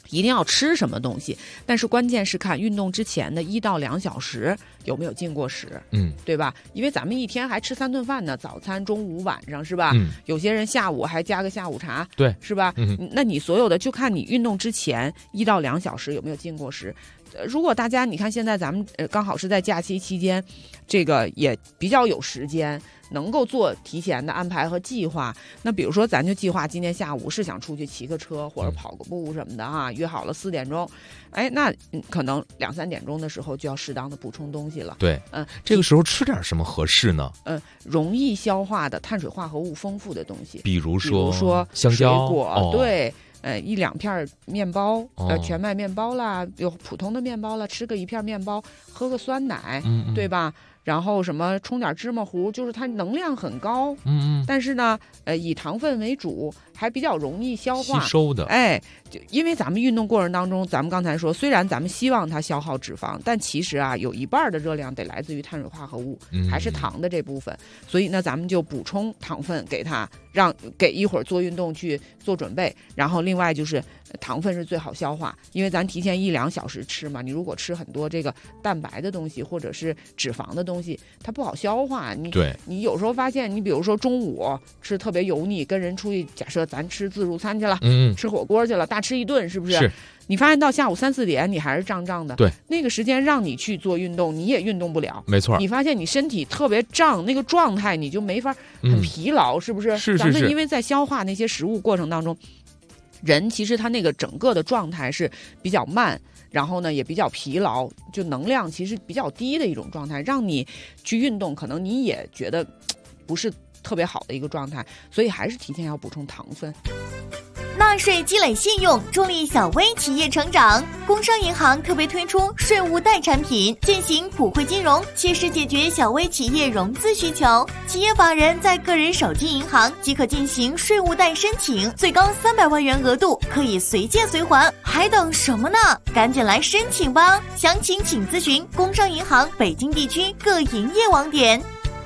一定要吃什么东西，但是关键是看运动之前的1到2小时有没有进过食，对吧？因为咱们一天还吃3顿饭呢，早餐、中午、晚上，是吧？有些人下午还加个下午茶， 对， 是吧？那你所有的就看你运动之前1到2小时有没有进过食。如果大家你看现在咱们刚好是在假期期间，这个也比较有时间，能够做提前的安排和计划。那比如说咱就计划今天下午是想出去骑个车或者跑个步什么的哈，约好了4点钟，那可能2、3点钟的时候就要适当的补充东西了。 对，这个时候吃点什么合适呢？ 容易消化的碳水化合物丰富的东西， 比如说香蕉、水果， 对。 1、2片面包，全麦面包啦，有普通的面包啦，吃个1片面包，喝个酸奶，对吧？然后什么冲点芝麻糊，就是它能量很高，但是呢，以糖分为主，还比较容易消化吸收的。 就因为咱们运动过程当中，咱们刚才说，虽然咱们希望它消耗脂肪，但其实啊，有1半的热量得来自于碳水化合物，还是糖的这部分。所以呢，咱们就补充糖分给它，给一会儿做运动去做准备。然后另外就是糖分是最好消化，因为咱提前1、2小时吃嘛，你如果吃很多这个蛋白的东西或者是脂肪的东西，它不好消化。你有时候发现，你比如说中午吃特别油腻，跟人出去，假设咱吃自助餐去了，吃火锅去了，大吃一顿，是不是？ 是。 你发现到下午3、4点，你还是胀胀的。 对。 那个时间让你去做运动，你也运动不了。 没错。 你发现你身体特别胀，那个状态你就没法很疲劳，是不是？ 是。 咱们因为在消化那些食物过程当中，人其实他那个整个的状态是比较慢。然后呢，也比较疲劳，就能量其实比较低的一种状态，让你去运动，可能你也觉得不是特别好的一个状态，所以还是提前要补充糖分。 纳税积累信用，助力小微企业成长。工商银行特别推出税务贷产品，践行普惠金融，切实解决小微企业融资需求。企业法人在个人手机银行即可进行税务贷申请，最高300万元额度，可以随借随还，还等什么呢？赶紧来申请吧！详情请咨询工商银行北京地区各营业网点。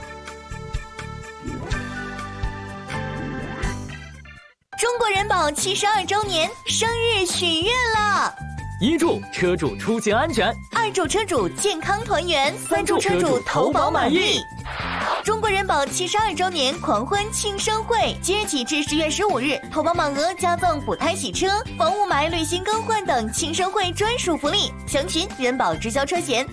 中国人保72周年生日许愿了 ！1祝车主出行安全 ，2祝车主健康团圆，3祝车主投保满意。中国人保72周年狂欢庆生会，即日起至10月15日，投保满额加赠补胎洗车、房雾霾滤芯更换等庆生会专属福利。详询人保直销车险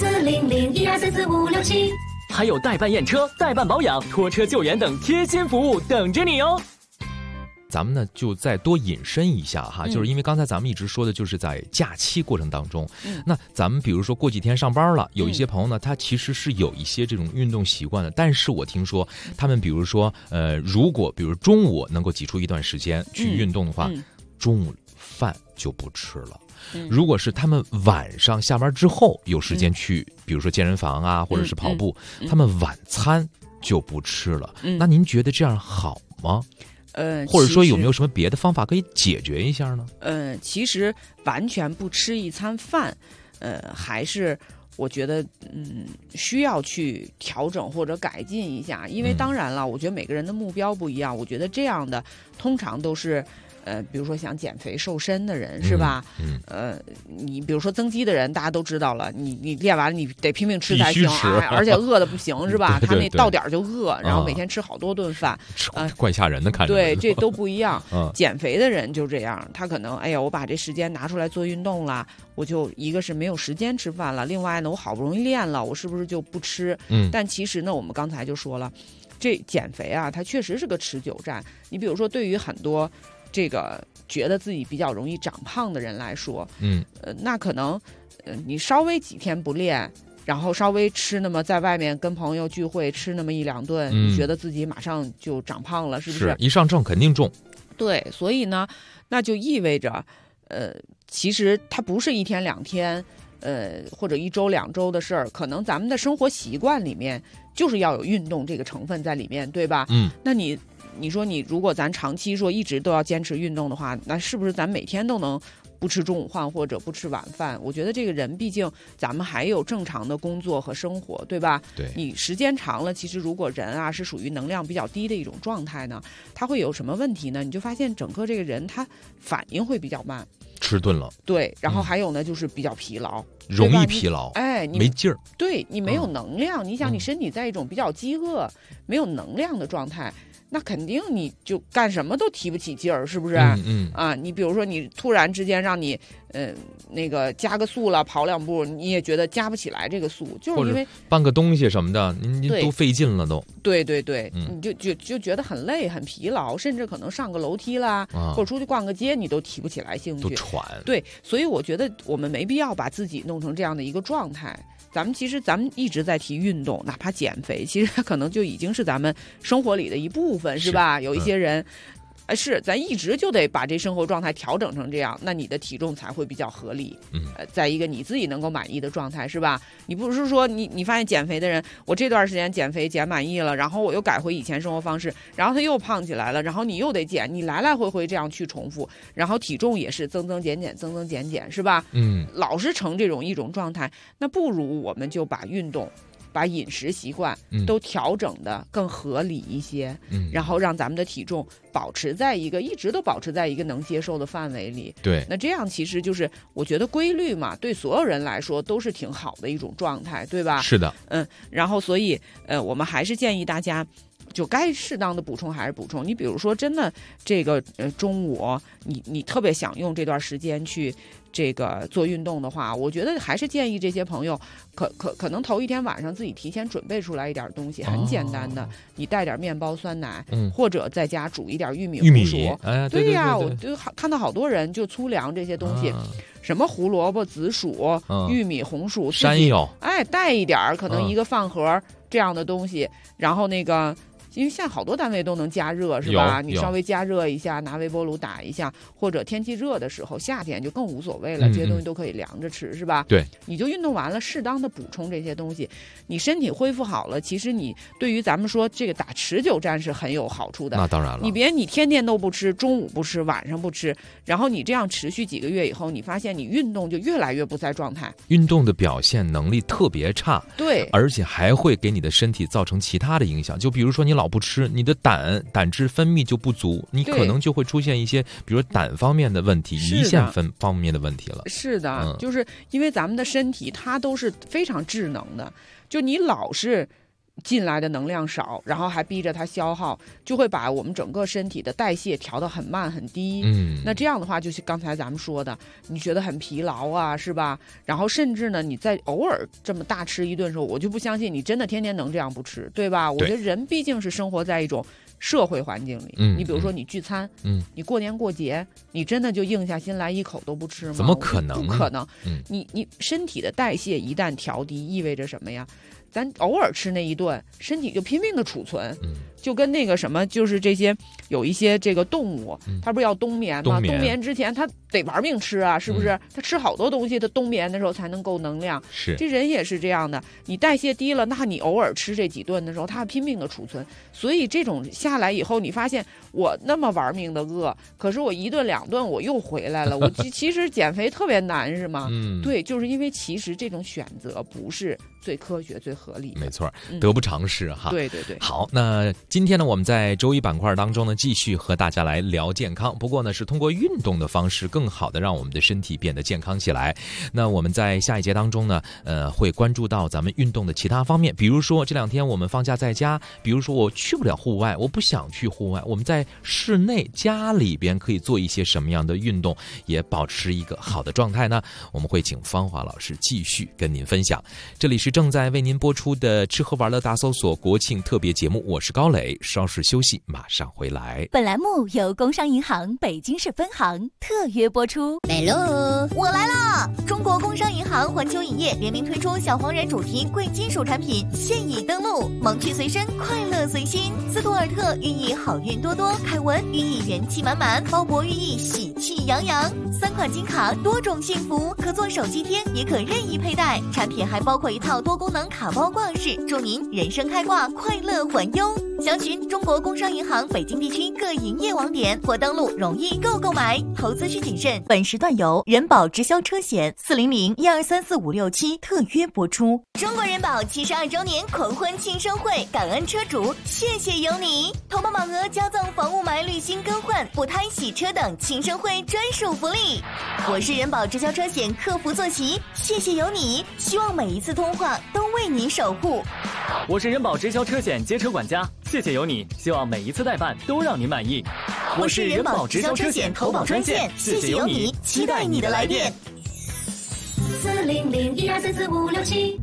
40012344567，还有代办验车、代办保养、拖车救援等贴心服务等着你哦。 咱们呢就再多引申一下哈，就是因为刚才咱们一直说的就是在假期过程当中，那咱们比如说过几天上班了，有一些朋友呢，他其实是有一些这种运动习惯的，但是我听说他们比如说如果比如中午能够挤出一段时间去运动的话，中午饭就不吃了。如果是他们晚上下班之后有时间去，比如说健身房啊，或者是跑步，他们晚餐就不吃了。那您觉得这样好吗？或者说有没有什么别的方法可以解决一下呢？ 其实完全不吃一餐饭，还是我觉得需要去调整或者改进一下。因为当然了，我觉得每个人的目标不一样，我觉得这样的通常都是比如说想减肥瘦身的人是吧？你比如说增肌的人，大家都知道了，你练完了你得拼命吃才行，而且饿的不行是吧？他那到点就饿，然后每天吃好多顿饭， 怪吓人的看着。 对，这都不一样。减肥的人就这样，他可能我把这时间拿出来做运动了，我就一个是没有时间吃饭了，另外呢我好不容易练了，我是不是就不吃？但其实呢，我们刚才就说了，这减肥啊，它确实是个持久战。你比如说，对于很多这个觉得自己比较容易长胖的人来说，那可能你稍微几天不练，然后稍微吃那么在外面跟朋友聚会吃那么1、2顿，你觉得自己马上就长胖了，是不是？ 是一上秤肯定重。 对，所以呢，那就意味着，其实它不是1天2天，或者1周2周的事儿，可能咱们的生活习惯里面就是要有运动这个成分在里面，对吧？那你说你如果咱长期说一直都要坚持运动的话，那是不是咱每天都能不吃中午饭或者不吃晚饭？我觉得这个人毕竟咱们还有正常的工作和生活，对吧？ 对， 你时间长了，其实如果人啊是属于能量比较低的一种状态呢，他会有什么问题呢？你就发现整个这个人他反应会比较慢。 迟钝了。 对，然后还有呢，就是比较疲劳， 容易疲劳， 你没劲儿。 对，你没有能量。你想，你身体在一种比较饥饿、没有能量的状态。那肯定你就干什么都提不起劲儿，是不是？你比如说你突然之间让你那个加个速了，跑2步，你也觉得加不起来这个速，就是因为搬个东西什么的，您都费劲了都。 对，你就觉得很累、很疲劳，甚至可能上个楼梯啦，或者出去逛个街，你都提不起来兴趣， 都喘。 对，所以我觉得我们没必要把自己弄成这样的一个状态。咱们一直在提运动，哪怕减肥，其实它可能就已经是咱们生活里的一部分，是吧？有一些人，咱一直就得把这生活状态调整成这样，那你的体重才会比较合理。在一个你自己能够满意的状态，是吧？你不是说你发现减肥的人，我这段时间减肥减满意了，然后我又改回以前生活方式，然后他又胖起来了，然后你又得减，你来来回回这样去重复，然后体重也是增增减减，增增减减，是吧？老是成一种状态，那不如我们就把运动。把饮食习惯都调整的更合理一些，然后让咱们的体重一直都保持在一个能接受的范围里。 对， 那这样其实就是我觉得规律嘛，对所有人来说都是挺好的一种状态，对吧？ 是的， 然后所以我们还是建议大家。就该适当的补充还是补充。你比如说，真的这个中午你特别想用这段时间去这个做运动的话，我觉得还是建议这些朋友可能头一天晚上自己提前准备出来一点东西，很简单的，你带点面包、酸奶，或者在家煮一点玉米红薯。对呀，我就看到好多人就粗粮这些东西。什么胡萝卜、紫薯、玉米、红薯、 山药， 带一点可能一个饭盒这样的东西，然后那个。因为现在好多单位都能加热，是吧？你稍微加热一下，拿微波炉打一下，或者天气热的时候，夏天就更无所谓了，这些东西都可以凉着吃，是吧？ 对， 你就运动完了，适当的补充这些东西，你身体恢复好了，其实你对于咱们说这个打持久战是很有好处的。 那当然了， 你别你天天都不吃，中午不吃，晚上不吃，然后你这样持续几个月以后，你发现你运动就越来越不在状态， 运动的表现能力特别差， 对， 而且还会给你的身体造成其他的影响，就比如说你老不吃，你的胆汁分泌就不足，你可能就会出现一些，比如胆方面的问题、胰腺方面的问题了。 是的，就是因为咱们的身体它都是非常智能的，就你老是进来的能量少，然后还逼着它消耗，就会把我们整个身体的代谢调得很慢很低。那这样的话，就是刚才咱们说的，你觉得很疲劳啊，是吧？然后甚至呢，你在偶尔这么大吃一顿的时候，我就不相信你真的天天能这样不吃，对吧？我觉得人毕竟是生活在一种社会环境里，你比如说你聚餐，你过年过节，你真的就硬下心来一口都不吃吗？ 怎么可能？ 不可能。你身体的代谢一旦调低，意味着什么呀？咱偶尔吃那一顿，身体就拼命的储存，就跟那个什么，就是这些有一些这个动物，它不是要冬眠吗？冬眠之前它得玩命吃啊，是不是？它吃好多东西，它冬眠的时候才能够能量。 是， 这人也是这样的，你代谢低了，那你偶尔吃这几顿的时候，它拼命的储存，所以这种下来以后，你发现我那么玩命的饿，可是我一顿两顿我又回来了，我其实减肥特别难，是吗？对，就是因为其实这种选择不是最科学、最合理的， 没错，得不偿失哈。 对对对。 好，那今天呢，我们在周一板块当中呢，继续和大家来聊健康，不过呢，是通过运动的方式，更好的让我们的身体变得健康起来。那我们在下一节当中呢，会关注到咱们运动的其他方面，比如说这两天我们放假在家，比如说我去不了户外，我不想去户外，我们在室内家里边可以做一些什么样的运动，也保持一个好的状态呢？我们会请芳华老师继续跟您分享。这里是正在为您播出的吃喝玩乐大搜索国庆特别节目，我是高磊，稍事休息，马上回来。 本栏目由工商银行北京市分行特约播出。 美露，我来啦！中国工商银行、环球影业联名推出小黄人主题贵金属产品，现已登陆，萌趣随身，快乐随心。斯图尔特寓意好运多多，凯文寓意元气满满，鲍勃寓意喜气洋洋。3款金卡，多种幸福，可做手机贴，也可任意佩戴。产品还包括一套多功能卡包挂饰，祝您人生开挂，快乐环优。 详询中国工商银行北京地区各营业网点或登录容易购买。投资需谨慎。本时段由人保直销车险400-1234567特约播出。中国人保72周年狂欢庆生会，感恩车主，谢谢有你！投保满额加赠防雾霾、滤芯更换、补胎、洗车等庆生会专属福利。我是人保直销车险客服坐席，谢谢有你，希望每一次通话都为您守护。 我是人保直销车险街车管家，谢谢有你，希望每一次代办都让您满意。 我是人保直销车险投保专线，谢谢有你，期待你的来电。 400-1234567。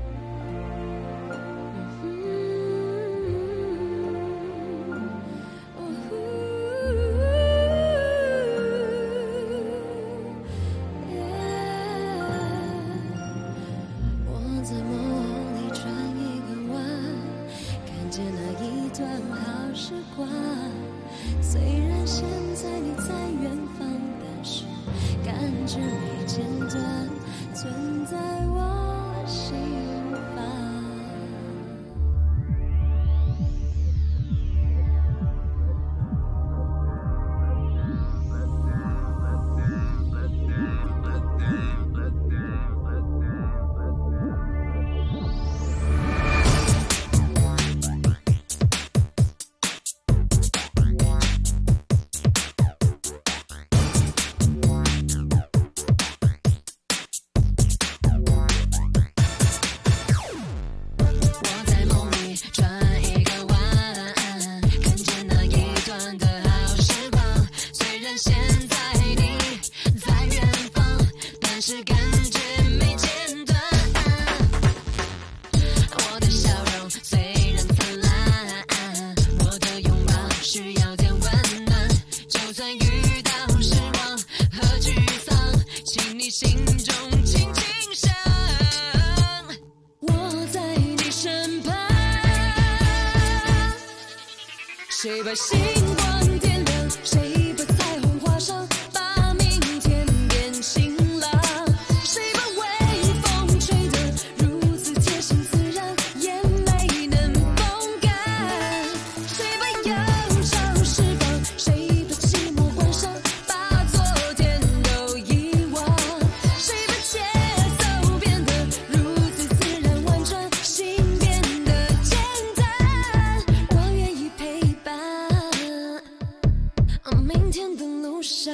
虽然现在你在远方，但是感觉没间断，存在我心房。谁把星光点亮？谁把彩虹画上？把明天变晴朗。谁把微风吹得如此贴心自然，眼泪能风干？谁把忧伤释放？谁把寂寞关上？把昨天都遗忘。谁把节奏变得如此自然婉转，心变得简单？我愿意陪伴。明天的路上。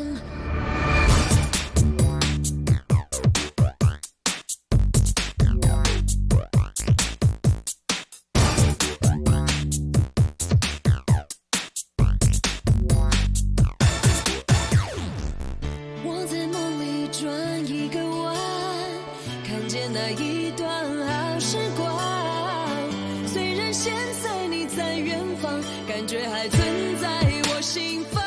我在梦里转一个弯，看见那一段好时光。虽然现在你在远方，感觉还存在我心房。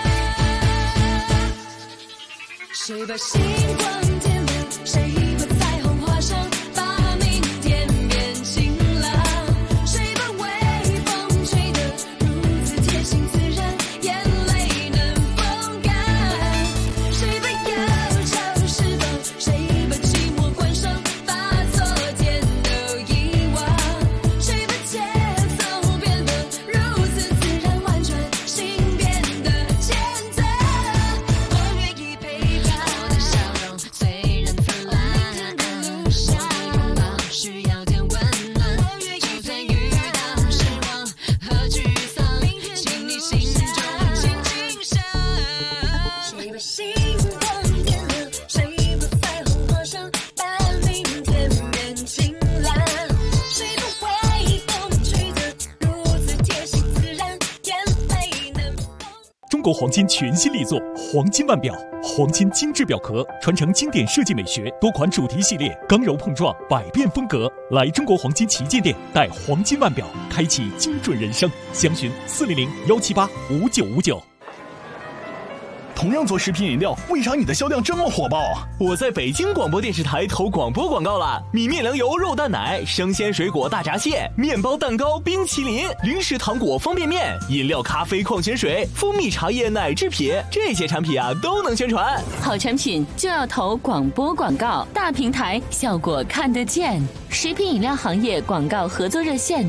谁把星光点亮？谁把彩虹画上？把明天变晴朗。谁把微风吹得如此贴心自然，眼泪能风干？谁把忧愁释放？谁把寂寞关上？把昨天都遗忘。谁把节奏变得如此自然婉转，心变得简单？我愿意陪伴。我的笑容虽然灿烂，我的拥抱需要点温暖。就算遇到失望和沮丧，请你心中轻轻想。谁把星光点亮？谁把彩虹画上？把明天变晴朗。谁把微风吹得如此贴心自然，眼泪能风。 中国黄金全新力作黄金腕表，黄金精致表壳，传承经典设计美学，多款主题系列，刚柔碰撞，百变风格。来中国黄金旗舰店，戴黄金腕表，开启精准人生。详询400-178-5959。 同样做食品饮料，为啥你的销量这么火爆？ 我在北京广播电视台投广播广告了，米面粮油肉蛋奶、生鲜水果大闸蟹、面包蛋糕、冰淇淋、零食糖果、方便面、饮料、咖啡、矿泉水、蜂蜜茶叶、奶制品，这些产品啊都能宣传。 好产品就要投广播广告，大平台效果看得见。食品饮料行业广告合作热线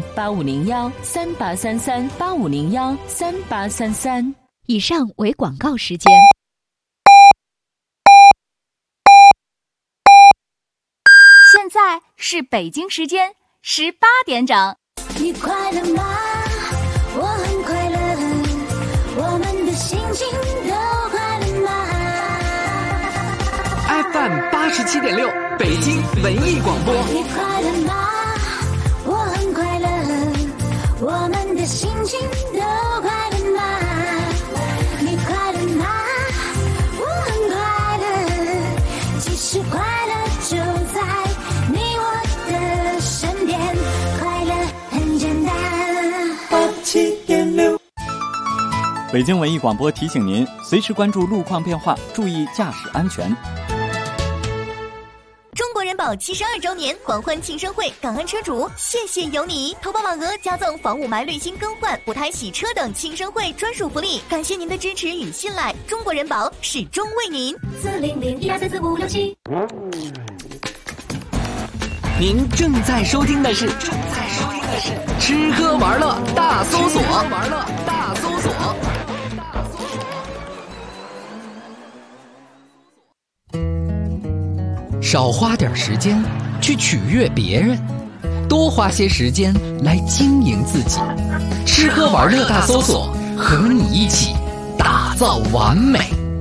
8501-3833-8501-3833。 以上为广告时间。 现在是北京时间18点整。 你快乐吗？我很快乐，我们的心情都快乐吗 ？FM 87.6，北京文艺广播。 你快乐吗？我很快乐，我们的心情都快乐吗？你快乐吗？我很快乐，其实快乐就在你我的身边，快乐很简单。87.6。 北京文艺广播提醒您，随时关注路况变化，注意驾驶安全。 中国人保72周年狂欢庆生会，感恩车主，谢谢有你！投保保额加赠房雾霾滤芯更换、补胎洗车等庆生会专属福利，感谢您的支持与信赖，中国人保始终为您。 400-1234567。 您正在收听的是吃喝玩乐大搜索。少花点时间去取悦别人，多花些时间来经营自己。吃喝玩乐大搜索，和你一起打造完美。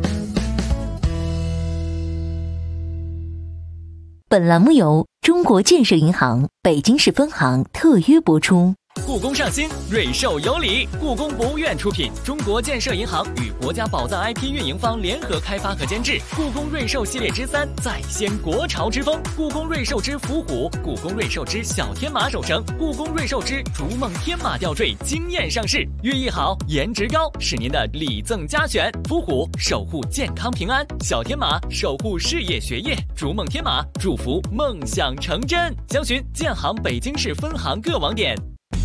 本栏目由中国建设银行北京市分行特约播出。 故宫上新，瑞兽有礼。故宫博物院出品，中国建设银行与国家宝藏 IP 运营方联合开发和监制。故宫瑞兽系列之3，再掀国潮之风。故宫瑞兽之伏虎，故宫瑞兽之小天马手绳，故宫瑞兽之逐梦天马吊坠惊艳上市。寓意好，颜值高，是您的礼赠佳选。伏虎守护健康平安，小天马守护事业学业，逐梦天马祝福梦想成真。详询建行北京市分行各网点。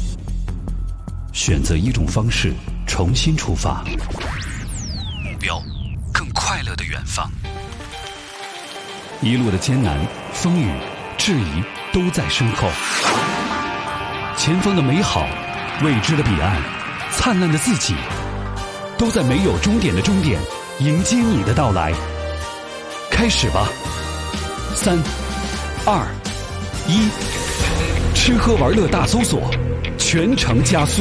选择一种方式，重新出发，目标更快乐的远方。一路的艰难、风雨、质疑都在身后，前方的美好、未知的彼岸、灿烂的自己，都在没有终点的终点迎接你的到来。开始吧！3、2、1，吃喝玩乐大搜索，全程加速。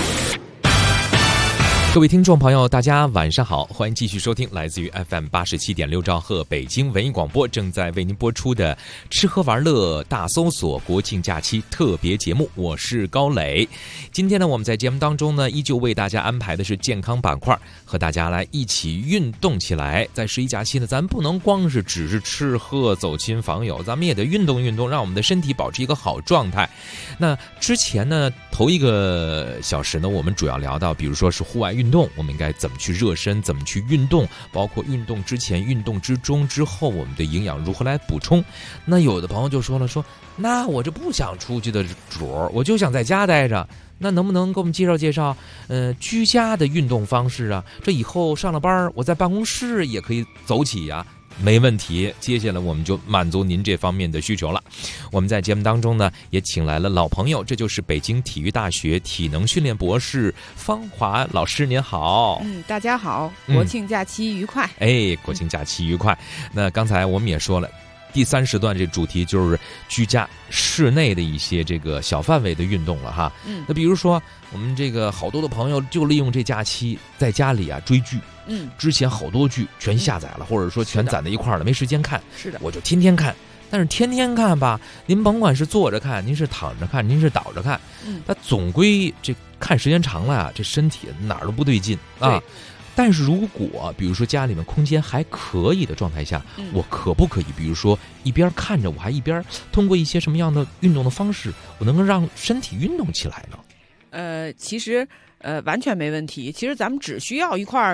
各位听众朋友，大家晚上好，欢迎继续收听来自于 FM 87.6兆赫北京文艺广播正在为您播出的吃喝玩乐大搜索国庆假期特别节目，我是高磊。今天呢，我们在节目当中呢，依旧为大家安排的是健康板块，和大家来一起运动起来。在11假期呢，咱不能光是只是吃喝走亲访友，咱们也得运动运动，让我们的身体保持一个好状态。那之前呢，头1个小时呢，我们主要聊到，比如说是户外运动，我们应该怎么去热身，怎么去运动，包括运动之前、运动之中、之后，我们的营养如何来补充。那有的朋友就说了，那我这不想出去的主儿，我就想在家待着，那能不能给我们介绍介绍居家的运动方式啊？这以后上了班，我在办公室也可以走起呀。没问题，接下来我们就满足您这方面的需求了。我们在节目当中呢，也请来了老朋友，这就是北京体育大学体能训练博士方华老师，您好。 大家好，国庆假期愉快。 国庆假期愉快。那刚才我们也说了，第3时段这主题就是居家室内的一些这个小范围的运动了哈。那比如说我们这个好多的朋友就利用这假期在家里啊追剧。之前好多剧全下载了，或者说全攒在一块儿了，没时间看。 是的， 我就天天看。但是天天看吧，您甭管是坐着看，您是躺着看，您是倒着看，它总归这看时间长了啊，这身体哪儿都不对劲啊。但是如果比如说家里面空间还可以的状态下，我可不可以比如说一边看着，我还一边通过一些什么样的运动的方式，我能够让身体运动起来呢？ 其实完全没问题。其实咱们只需要一块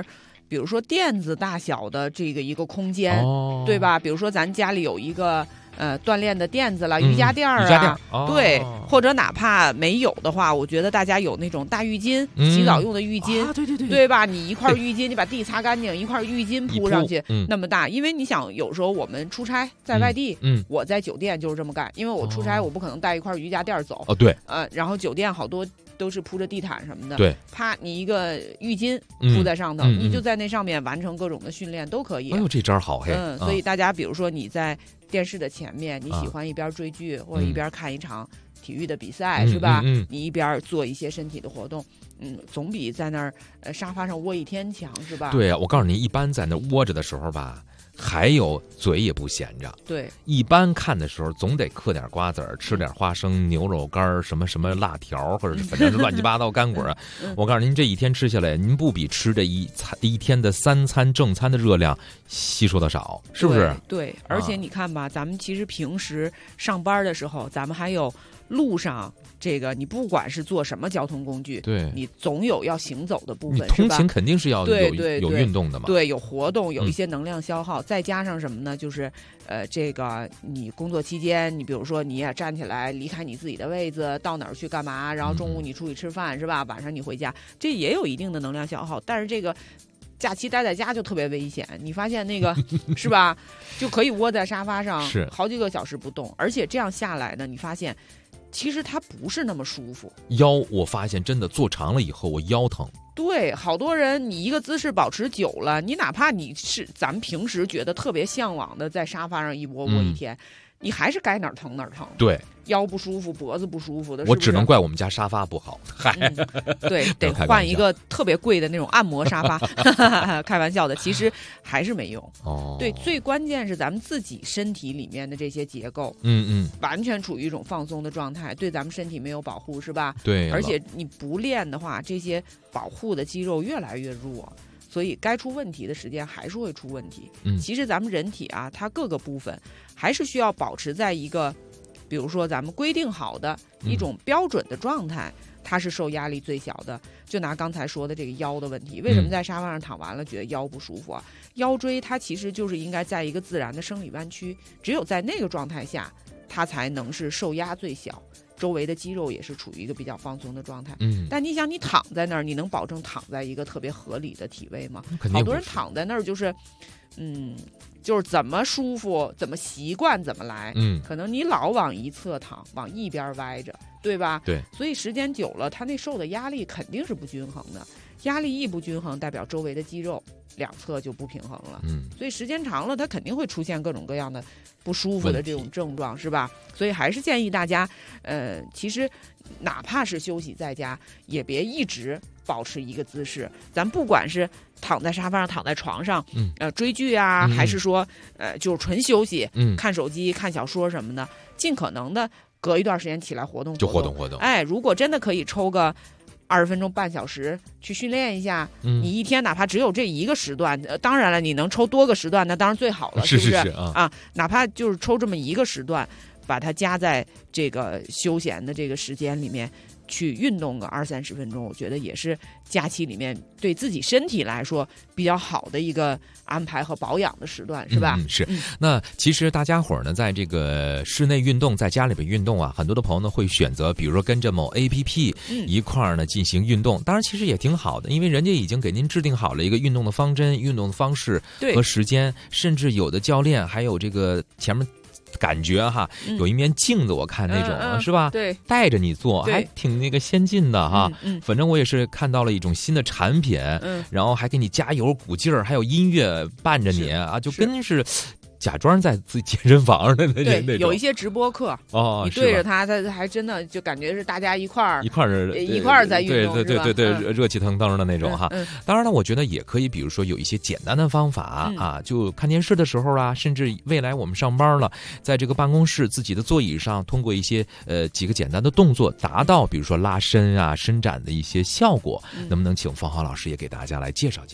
比如说垫子大小的这个一个空间， 哦对吧？比如说咱家里有一个锻炼的垫子了，瑜伽垫啊， 瑜伽垫哦对，或者哪怕没有的话，我觉得大家有那种大浴巾，洗澡用的浴巾，对吧？你一块浴巾，你把地擦干净，一块浴巾铺上去，那么大，因为你想，有时候我们出差在外地，我在酒店就是这么干，因为我出差我不可能带一块瑜伽垫走， 对， 然后酒店好多都是铺着地毯什么的， 对， 啪，你一个浴巾铺在上头，你就在那上面完成各种的训练都可以。 哎呦，这招好嘿！ 所以大家比如说你在电视的前面，你喜欢一边追剧或者一边看一场体育的比赛，是吧？你一边做一些身体的活动，总比在那儿沙发上窝一天强，是吧？ 对啊，我告诉你，一般在那窝着的时候吧，还有嘴也不闲着。 对， 一般看的时候总得嗑点瓜子儿，吃点花生、牛肉干什么什么辣条，或者是反正是乱七八糟干果啊。我告诉您，这一天吃下来，您不比吃这一天的3餐正餐的热量吸收的少，是不是？ 对，而且你看吧，咱们其实平时上班的时候，咱们还有路上这个，你不管是坐什么交通工具， 对， 你总有要行走的部分， 你通勤肯定是要有运动的嘛， 对，有活动，有一些能量消耗，再加上什么呢？就是这个你工作期间，你比如说你也站起来离开你自己的位子，到哪儿去干嘛？然后中午你出去吃饭，是吧？晚上你回家，这也有一定的能量消耗，但是这个。假期待在家就特别危险，你发现那个是吧？就可以窝在沙发上好几个小时不动，而且这样下来呢，你发现其实它不是那么舒服。 腰，我发现真的坐长了以后，我腰疼。 对，好多人你一个姿势保持久了，你哪怕你是咱们平时觉得特别向往的，在沙发上一窝一天，你还是该哪儿疼哪儿疼。 对。 腰不舒服，脖子不舒服的， 我只能怪我们家沙发不好。嗨， 对，得换一个特别贵的那种按摩沙发。开玩笑的，其实还是没用。对，最关键是咱们自己身体里面的这些结构，完全处于一种放松的状态，对咱们身体没有保护，是吧？ 对， 而且你不练的话，这些保护的肌肉越来越弱。所以该出问题的时间还是会出问题。其实咱们人体啊，它各个部分还是需要保持在一个。比如说咱们规定好的一种标准的状态，它是受压力最小的。就拿刚才说的这个腰的问题，为什么在沙发上躺完了觉得腰不舒服啊？腰椎它其实就是应该在一个自然的生理弯曲，只有在那个状态下，它才能是受压最小，周围的肌肉也是处于一个比较放松的状态。但你想，你躺在那儿，你能保证躺在一个特别合理的体位吗？好多人躺在那儿就是，就是怎么舒服怎么习惯怎么来，可能你老往一侧躺，往一边歪着，对吧？ 对， 所以时间久了，他那受的压力肯定是不均衡的，压力一不均衡，代表周围的肌肉两侧就不平衡了，所以时间长了，它肯定会出现各种各样的不舒服的这种症状，是吧？所以还是建议大家，其实哪怕是休息在家，也别一直保持一个姿势，咱不管是躺在沙发上、躺在床上，追剧啊，还是说，就是纯休息，看手机、看小说什么的，尽可能的隔一段时间起来活动就活动活动。 哎，如果真的可以抽个20分钟、半小时去训练一下，你一天哪怕只有这一个时段，当然了，你能抽多个时段，那当然最好了，是不是啊？哪怕就是抽这么一个时段，把它加在这个休闲的这个时间里面。去运动个20-30分钟，我觉得也是假期里面对自己身体来说比较好的一个安排和保养的时段，是吧？ 是。那其实大家伙儿呢，在这个室内运动，在家里边运动啊，很多的朋友呢会选择，比如说跟着某 APP 一块儿呢进行运动。当然，其实也挺好的，因为人家已经给您制定好了一个运动的方针、运动的方式和时间，甚至有的教练还有这个前面。感觉哈，有一面镜子，我看那种是吧？ 对， 带着你做，还挺那个先进的哈。反正我也是看到了一种新的产品，然后还给你加油鼓劲儿，还有音乐伴着你啊，就跟是。假装在自己健身房的那种， 有一些直播课你对着他还真的就感觉是大家一块儿在运动， 对，热气腾腾的那种哈。当然了，我觉得也可以，比如说有一些简单的方法啊，就看电视的时候啊，甚至未来我们上班了，在这个办公室自己的座椅上，通过一些几个简单的动作，达到比如说拉伸啊、伸展的一些效果，能不能请方浩老师也给大家来介绍介绍？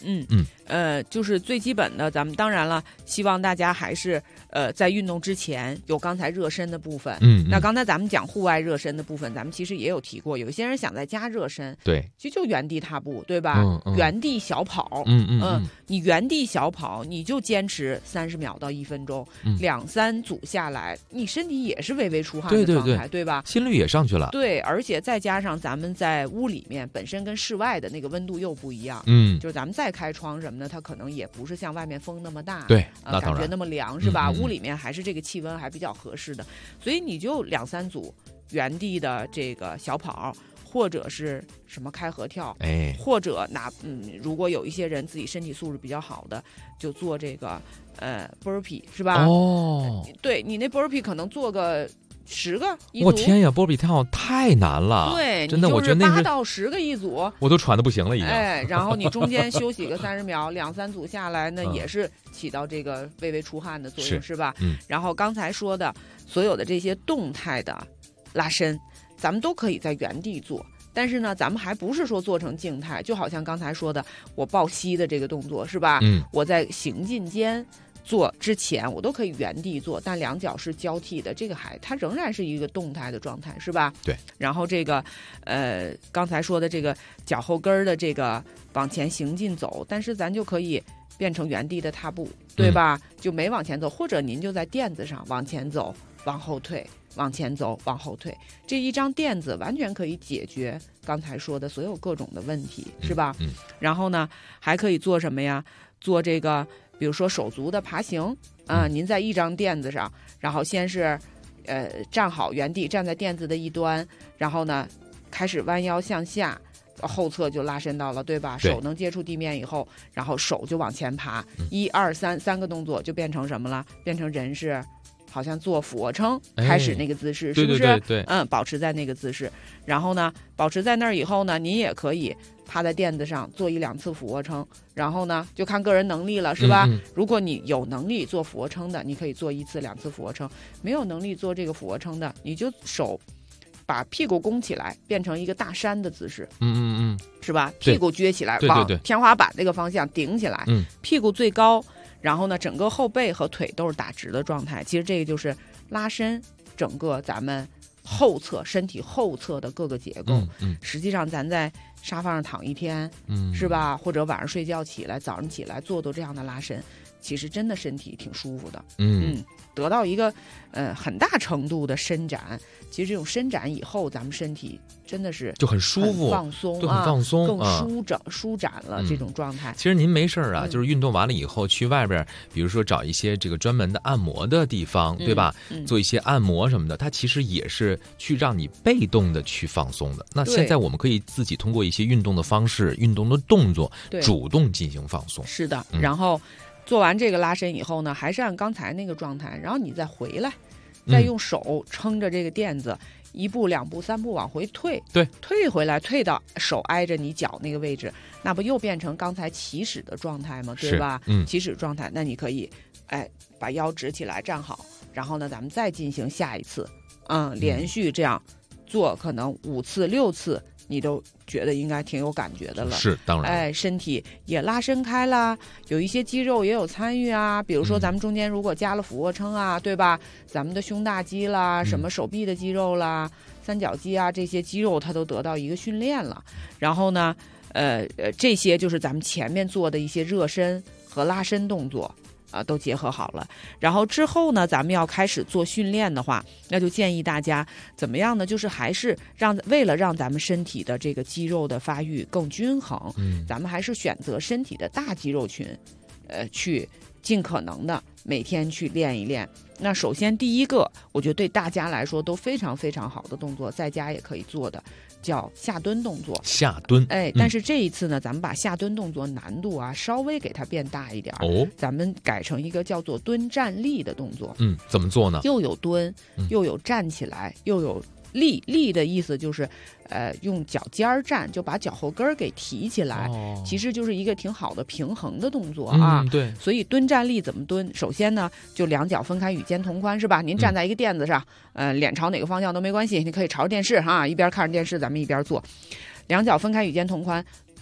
就是最基本的，咱们当然了，希望大家还是在运动之前有刚才热身的部分。那刚才咱们讲户外热身的部分，咱们其实也有提过，有一些人想在家热身， 对， 其实就原地踏步，对吧？原地小跑，你原地小跑，你就坚持30秒到1分钟，2、3组下来，你身体也是微微出汗的状态，对吧？ 心率也上去了。 对，而且再加上咱们在屋里面本身跟室外的那个温度又不一样，就是咱们再开窗什么的，它可能也不是像外面风那么大， 对，那当然感觉那么凉，是吧？屋里面还是这个气温还比较合适的，所以你就2、3组原地的这个小跑，或者是什么开合跳，或者如果有一些人自己身体素质比较好的，就做这个burpee 是吧？对你那 burpee 可能做个10个一组。 我天呀，波比跳太难了， 对， 真的，我觉得那 8到10个一组， 我都喘得不行了已经。 然后你中间休息个30秒，2、3组下来，那也是起到这个微微出汗的作用，是吧？然后刚才说的所有的这些动态的拉伸，咱们都可以在原地做。但是呢，咱们还不是说做成静态，就好像刚才说的，我抱膝的这个动作是吧？我在行进间做之前，我都可以原地做，但2脚是交替的，这个它仍然是一个动态的状态，是吧？ 对。 然后这个刚才说的这个脚后跟的这个往前行进走，但是咱就可以变成原地的踏步，对吧？就没往前走，或者您就在垫子上往前走，往后退。往前走，往后退，这一张垫子完全可以解决刚才说的所有各种的问题，是吧？然后呢，还可以做什么呀？做这个，比如说手足的爬行啊，您在一张垫子上，然后先是站好原地，站在垫子的一端，然后呢，开始弯腰向下。后侧就拉伸到了，对吧？手能接触地面以后，然后手就往前爬，1、2、3个动作就变成什么了？变成人是好像做俯卧撑开始那个姿势，是不是？ 对， 保持在那个姿势。然后呢，保持在那儿以后呢，您也可以趴在垫子上做1、2次俯卧撑。然后呢，就看个人能力了，是吧？如果你有能力做俯卧撑的，你可以做1次、2次俯卧撑；没有能力做这个俯卧撑的，你就手把屁股弓起来，变成一个大山的姿势，是吧？屁股撅起来，往天花板这个方向顶起来，屁股最高，然后呢，整个后背和腿都是打直的状态。其实这个就是拉伸整个咱们后侧身体后侧的各个结构。实际上咱在沙发上躺一天，是吧？或者晚上睡觉起来，早上起来做这样的拉伸，其实真的身体挺舒服的。得到一个很大程度的伸展。其实这种伸展以后，咱们身体真的是就很舒服、 放松， 很放松， 更舒展了这种状态。 其实您没事啊，就是运动完了以后去外边，比如说找一些这个专门的按摩的地方，对吧？做一些按摩什么的，它其实也是去让你被动的去放松的。那现在我们可以自己通过一些运动的方式、运动的动作，主动进行放松。 是的，然后做完这个拉伸以后呢，还是按刚才那个状态，然后你再回来。再用手撑着这个垫子，1步、2步、3步往回退，退回来，退到手挨着你脚那个位置，那不又变成刚才起始的状态吗？对吧？起始状态，那你可以，把腰直起来站好，然后呢，咱们再进行下一次，连续这样做，可能5次、6次。你都觉得应该挺有感觉的了， 是当然， 身体也拉伸开了，有一些肌肉也有参与啊，比如说咱们中间如果加了俯卧撑啊，对吧？咱们的胸大肌啦，什么手臂的肌肉啦，三角肌啊，这些肌肉它都得到一个训练了。然后呢，这些就是咱们前面做的一些热身和拉伸动作。都结合好了，然后之后呢，咱们要开始做训练的话，那就建议大家怎么样呢？就是还是为了让咱们身体的这个肌肉的发育更均衡，咱们还是选择身体的大肌肉群，去尽可能的每天去练一练。那首先第一个，我觉得对大家来说都非常非常好的动作，在家也可以做的，叫下蹲动作。 下蹲， 但是这一次呢，咱们把下蹲动作难度稍微给它变大一点，咱们改成一个叫做蹲站立的动作。 怎么做呢？ 又有蹲，又有站起来，又有立。立的意思就是，用脚尖儿站，就把脚后跟儿给提起来，其实就是一个挺好的平衡的动作啊。 对。 所以蹲站立怎么蹲？首先呢，就2脚分开与肩同宽，是吧？您站在一个垫子上，脸朝哪个方向都没关系，你可以朝着电视哈，一边看着电视，咱们一边做。2脚分开与肩同宽，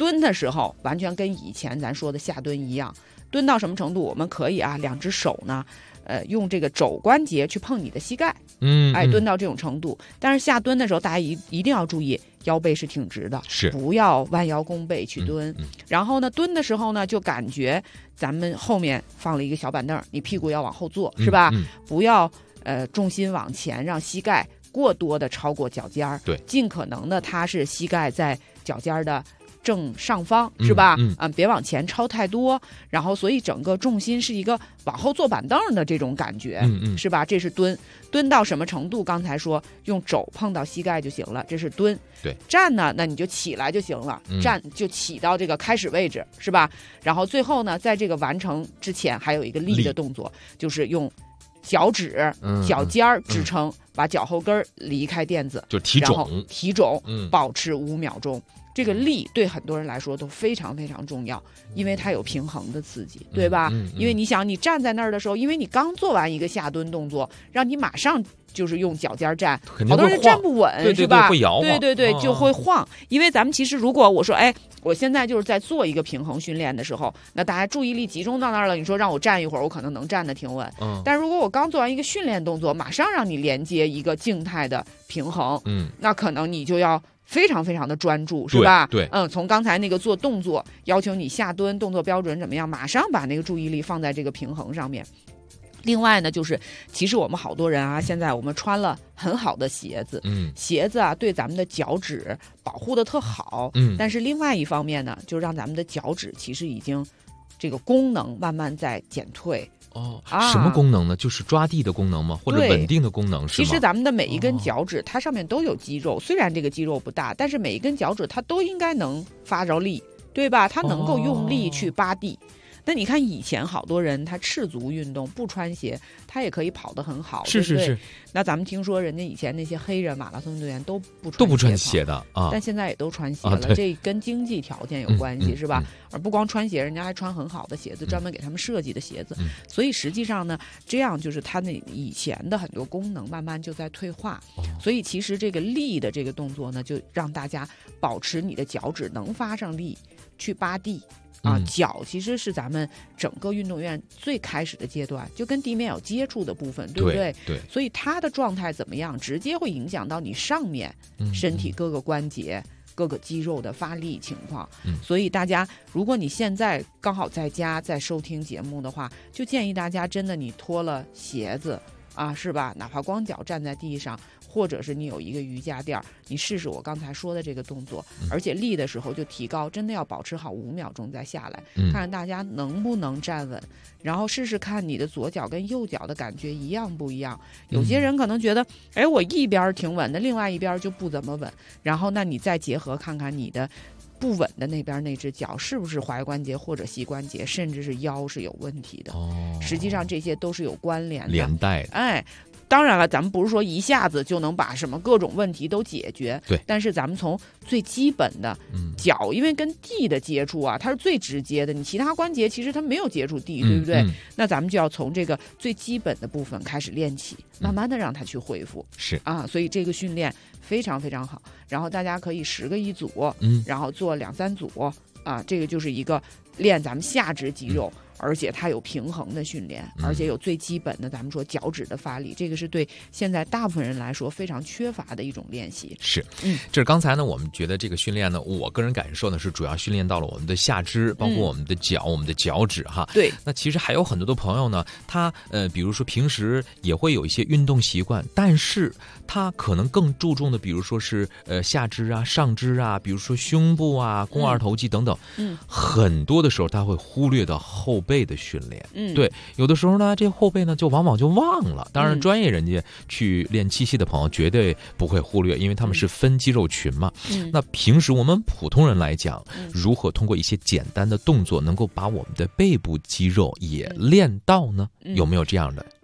蹲的时候完全跟以前咱说的下蹲一样，蹲到什么程度？我们可以啊，两只手呢，用这个肘关节去碰你的膝盖，蹲到这种程度。但是下蹲的时候，大家一定要注意腰背是挺直的， 是不要弯腰弓背去蹲。然后呢，蹲的时候呢，就感觉咱们后面放了一个小板凳，你屁股要往后坐，是吧？不要重心往前，让膝盖过多的超过脚尖儿， 对， 尽可能的它是膝盖在脚尖儿的正上方，是吧？别往前超太多，然后所以整个重心是一个往后坐板凳的这种感觉，是吧？这是蹲到什么程度？刚才说用肘碰到膝盖就行了，这是蹲。 对， 站呢，那你就起来就行了，站就起到这个开始位置，是吧？然后最后呢，在这个完成之前还有一个立的动作，就是用脚趾、脚尖儿支撑，把脚后跟离开垫子， 就体踵， 体踵，保持5秒钟。这个力对很多人来说都非常非常重要，因为它有平衡的刺激，对吧？因为你想，你站在那儿的时候，因为你刚做完一个下蹲动作，让你马上就是用脚尖站，好多人站不稳， 对是吧？ 会摇晃， 对，就会晃。因为咱们其实如果我说，我现在就是在做一个平衡训练的时候，那大家注意力集中到那儿了，你说让我站一会儿，我可能能站得挺稳。但如果我刚做完一个训练动作，马上让你连接一个静态的平衡，那可能你就要非常非常的专注，是吧？ 对， 从刚才那个做动作，要求你下蹲动作标准怎么样，马上把那个注意力放在这个平衡上面。另外呢，就是其实我们好多人啊，现在我们穿了很好的鞋子，鞋子啊对咱们的脚趾保护的特好，但是另外一方面呢，就让咱们的脚趾其实已经这个功能慢慢在减退。 什么功能呢？就是抓地的功能吗？或者稳定的功能是吗？ 其实咱们的每一根脚趾，它上面都有肌肉，虽然这个肌肉不大，但是每一根脚趾它都应该能发着力，对吧？它能够用力去扒地。那你看以前好多人他赤足运动不穿鞋，他也可以跑得很好， 是。 那咱们听说人家以前那些黑人马拉松运动员都不穿鞋的啊， 但现在也都穿鞋了，这跟经济条件有关系，是吧？而不光穿鞋，人家还穿很好的鞋子，专门给他们设计的鞋子。所以实际上呢，这样就是他那以前的很多功能慢慢就在退化。所以其实这个力的这个动作呢，就让大家保持你的脚趾能发上力去扒地。脚其实是咱们整个运动员最开始的阶段，就跟地面有接触的部分，对不对？ 对。 所以它的状态怎么样，直接会影响到你上面身体各个关节、各个肌肉的发力情况。所以大家，如果你现在刚好在家在收听节目的话，就建议大家真的你脱了鞋子啊，是吧？哪怕光脚站在地上。或者是你有一个瑜伽垫，你试试我刚才说的这个动作，而且立的时候就提高，真的要保持好5秒钟再下来，看看大家能不能站稳，然后试试看你的左脚跟右脚的感觉一样不一样。有些人可能觉得，我一边挺稳的，另外一边就不怎么稳，然后那你再结合看看你的不稳的那边那只脚是不是踝关节或者膝关节，甚至是腰是有问题的。实际上这些都是有关联的， 连带的。 当然了，咱们不是说一下子就能把什么各种问题都解决， 对。 但是咱们从最基本的脚，因为跟地的接触啊，它是最直接的。你其他关节其实它没有接触地，对不对？那咱们就要从这个最基本的部分开始练起，慢慢的让它去恢复。 是啊，所以这个训练非常非常好。然后大家可以10个一组，然后做2、3组啊，这个就是一个练咱们下肢肌肉。而且它有平衡的训练，而且有最基本的咱们说脚趾的发力，这个是对现在大部分人来说非常缺乏的一种练习。 是，这是刚才呢，我们觉得这个训练呢，我个人感受呢是主要训练到了我们的下肢，包括我们的脚、我们的脚趾哈。 对。 那其实还有很多的朋友呢，他比如说平时也会有一些运动习惯，但是他可能更注重的，比如说是下肢啊、上肢啊，比如说胸部啊、肱二头肌等等。很多的时候他会忽略到后背的训练。对，有的时候呢，这后背呢就往往就忘了。当然，专业人家去练器械的朋友绝对不会忽略，因为他们是分肌肉群嘛。那平时我们普通人来讲，如何通过一些简单的动作，能够把我们的背部肌肉也练到呢？有没有这样的？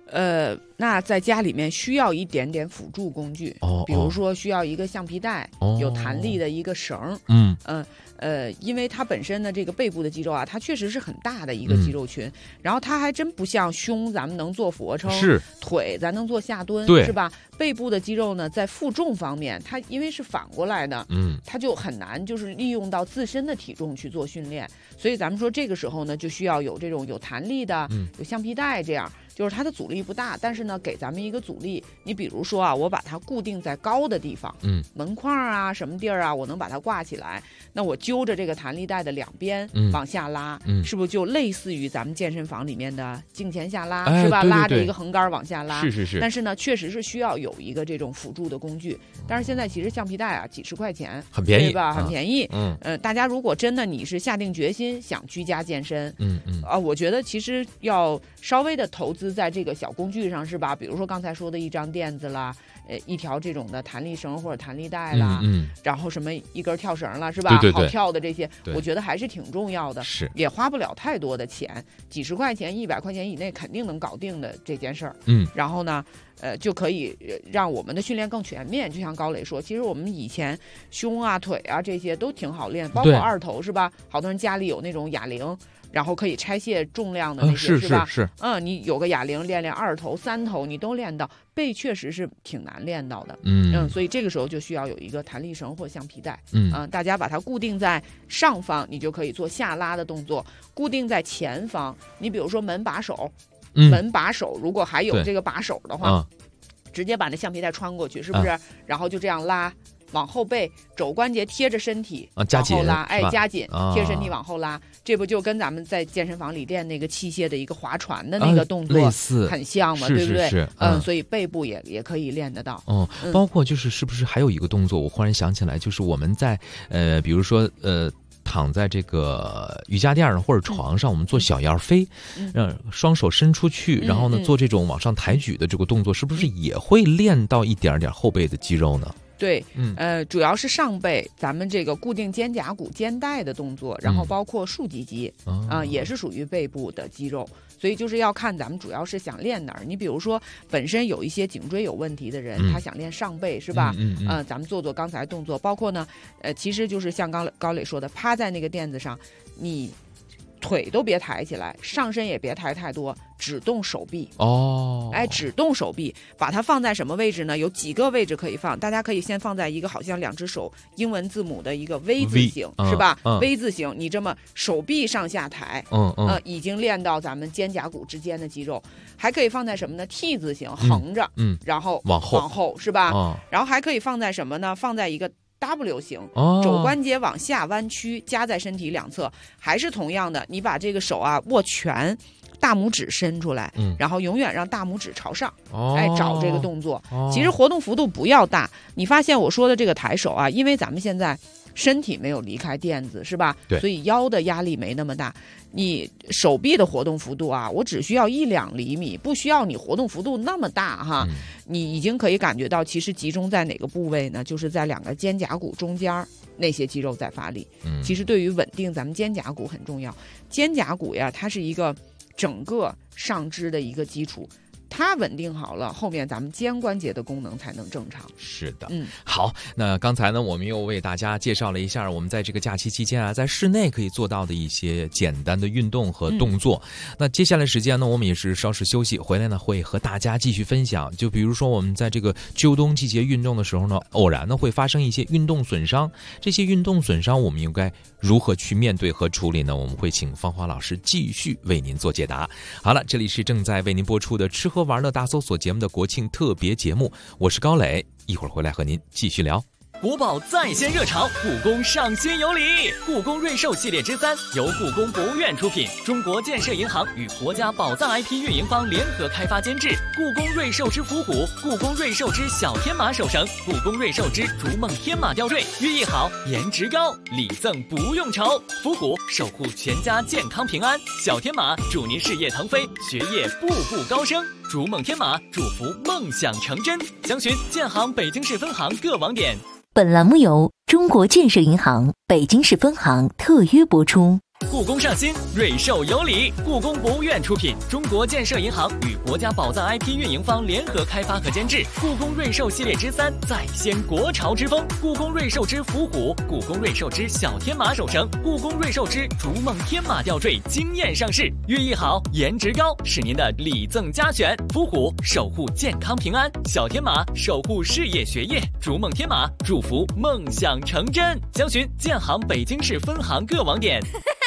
那在家里面需要一点点辅助工具，比如说需要一个橡皮带，有弹力的一个绳，因为它本身的这个背部的肌肉啊，它确实是很大的一个肌肉群，然后它还真不像胸，咱们能做俯卧撑， 是腿咱能做下蹲， 对， 是吧？背部的肌肉呢，在负重方面，它因为是反过来的，它就很难就是利用到自身的体重去做训练，所以咱们说这个时候呢，就需要有这种有弹力的，有橡皮带这样。就是它的阻力不大，但是呢，给咱们一个阻力。你比如说啊，我把它固定在高的地方，门框啊，什么地儿啊，我能把它挂起来。那我揪着这个弹力带的两边往下拉，是不是就类似于咱们健身房里面的颈前下拉，是吧？ 对对对， 拉着一个横杆往下拉， 是。 但是呢，确实是需要有一个这种辅助的工具。但是现在其实橡皮带啊，几十块钱， 很便宜， 对吧？很便宜。大家如果真的你是下定决心想居家健身，我觉得其实要稍微的投资在这个小工具上，是吧？比如说刚才说的一张垫子啦，一条这种的弹力绳或者弹力带啦，然后什么一根跳绳啦，是吧？ 对， 好跳的这些，我觉得还是挺重要的， 是也花不了太多的钱，几十块钱、100块钱以内肯定能搞定的这件事儿。然后呢，就可以让我们的训练更全面。就像高磊说，其实我们以前胸啊、腿啊这些都挺好练，包括二头，是吧？好多人家里有那种哑铃。然后可以拆卸重量的那些，是吧？ 是。 你有个哑铃练二头、3头，你都练到。背确实是挺难练到的，所以这个时候就需要有一个弹力绳或橡皮带，大家把它固定在上方，你就可以做下拉的动作；固定在前方，你比如说门把手，门把手如果还有这个把手的话，直接把那橡皮带穿过去，是不是？然后就这样拉。往后背，肘关节贴着身体往后拉，加紧，贴身体往后拉，这不就跟咱们在健身房里练那个器械的一个划船的那个动作类似， 很像嘛，对不对？ 是。 所以背部也可以练得到。 包括是不是还有一个动作？我忽然想起来，就是我们在比如说躺在这个瑜伽垫上或者床上，我们做小摇飞，让双手伸出去，然后呢做这种往上抬举的这个动作，是不是也会练到一点点后背的肌肉呢？ 对，主要是上背，咱们这个固定肩胛骨、肩带的动作，然后包括竖脊肌，也是属于背部的肌肉。所以就是要看咱们主要是想练哪儿。你比如说，本身有一些颈椎有问题的人，他想练上背，是吧？咱们做刚才动作，包括呢，其实就是像高磊说的，趴在那个垫子上，你腿都别抬起来，上身也别抬太多，只动手臂。只动手臂，把它放在什么位置呢？有几个位置可以放，大家可以先放在一个好像2只手英文字母的一个 V 字形，是吧？V 字形，你这么手臂上下抬，已经练到咱们肩胛骨之间的肌肉。还可以放在什么呢？ T 字形，横着，然后往后，是吧？然后还可以放在什么呢？放在一个W 型，肘关节往下弯曲，夹在身体两侧，还是同样的，你把这个手啊握拳，大拇指伸出来，然后永远让大拇指朝上，找这个动作。其实活动幅度不要大，你发现我说的这个抬手啊，因为咱们现在身体没有离开垫子，是吧？ 对， 所以腰的压力没那么大。你手臂的活动幅度啊，我只需要1-2厘米，不需要你活动幅度那么大哈。你已经可以感觉到，其实集中在哪个部位呢？就是在2个肩胛骨中间那些肌肉在发力。其实对于稳定咱们肩胛骨很重要。肩胛骨呀，它是一个整个上肢的一个基础。它稳定好了，后面咱们肩关节的功能才能正常。 是的，好，那刚才呢，我们又为大家介绍了一下我们在这个假期期间啊，在室内可以做到的一些简单的运动和动作。那接下来时间呢，我们也是稍事休息，回来呢会和大家继续分享。就比如说我们在这个秋冬季节运动的时候呢，偶然呢会发生一些运动损伤，这些运动损伤我们应该如何去面对和处理呢？我们会请芳华老师继续为您做解答。好了，这里是正在为您播出的吃喝玩乐大搜索节目的国庆特别节目，我是高磊，一会儿回来和您继续聊。 国宝再现热潮，故宫上新有礼。故宫瑞兽系列之3由故宫博物院出品，中国建设银行与国家宝藏 IP 运营方联合开发监制。故宫瑞兽之伏虎，故宫瑞兽之小天马手绳，故宫瑞兽之逐梦天马吊坠，寓意好，颜值高，礼赠不用愁。伏虎守护全家健康平安，小天马祝您事业腾飞，学业步步高升。逐梦天马祝福梦想成真。详询建行北京市分行各网点。 本栏目由中国建设银行北京市分行特约播出。 故宫上新，瑞兽有礼。故宫博物院出品，中国建设银行与国家宝藏 IP 运营方联合开发和监制。故宫瑞兽系列之3再掀国潮之风，故宫瑞兽之伏虎、故宫瑞兽之小天马手绳、故宫瑞兽之逐梦天马吊坠惊艳上市。寓意好，颜值高，是您的礼赠佳选。伏虎守护健康平安，小天马守护事业学业，逐梦天马祝福梦想成真。详询建行北京市分行各网点。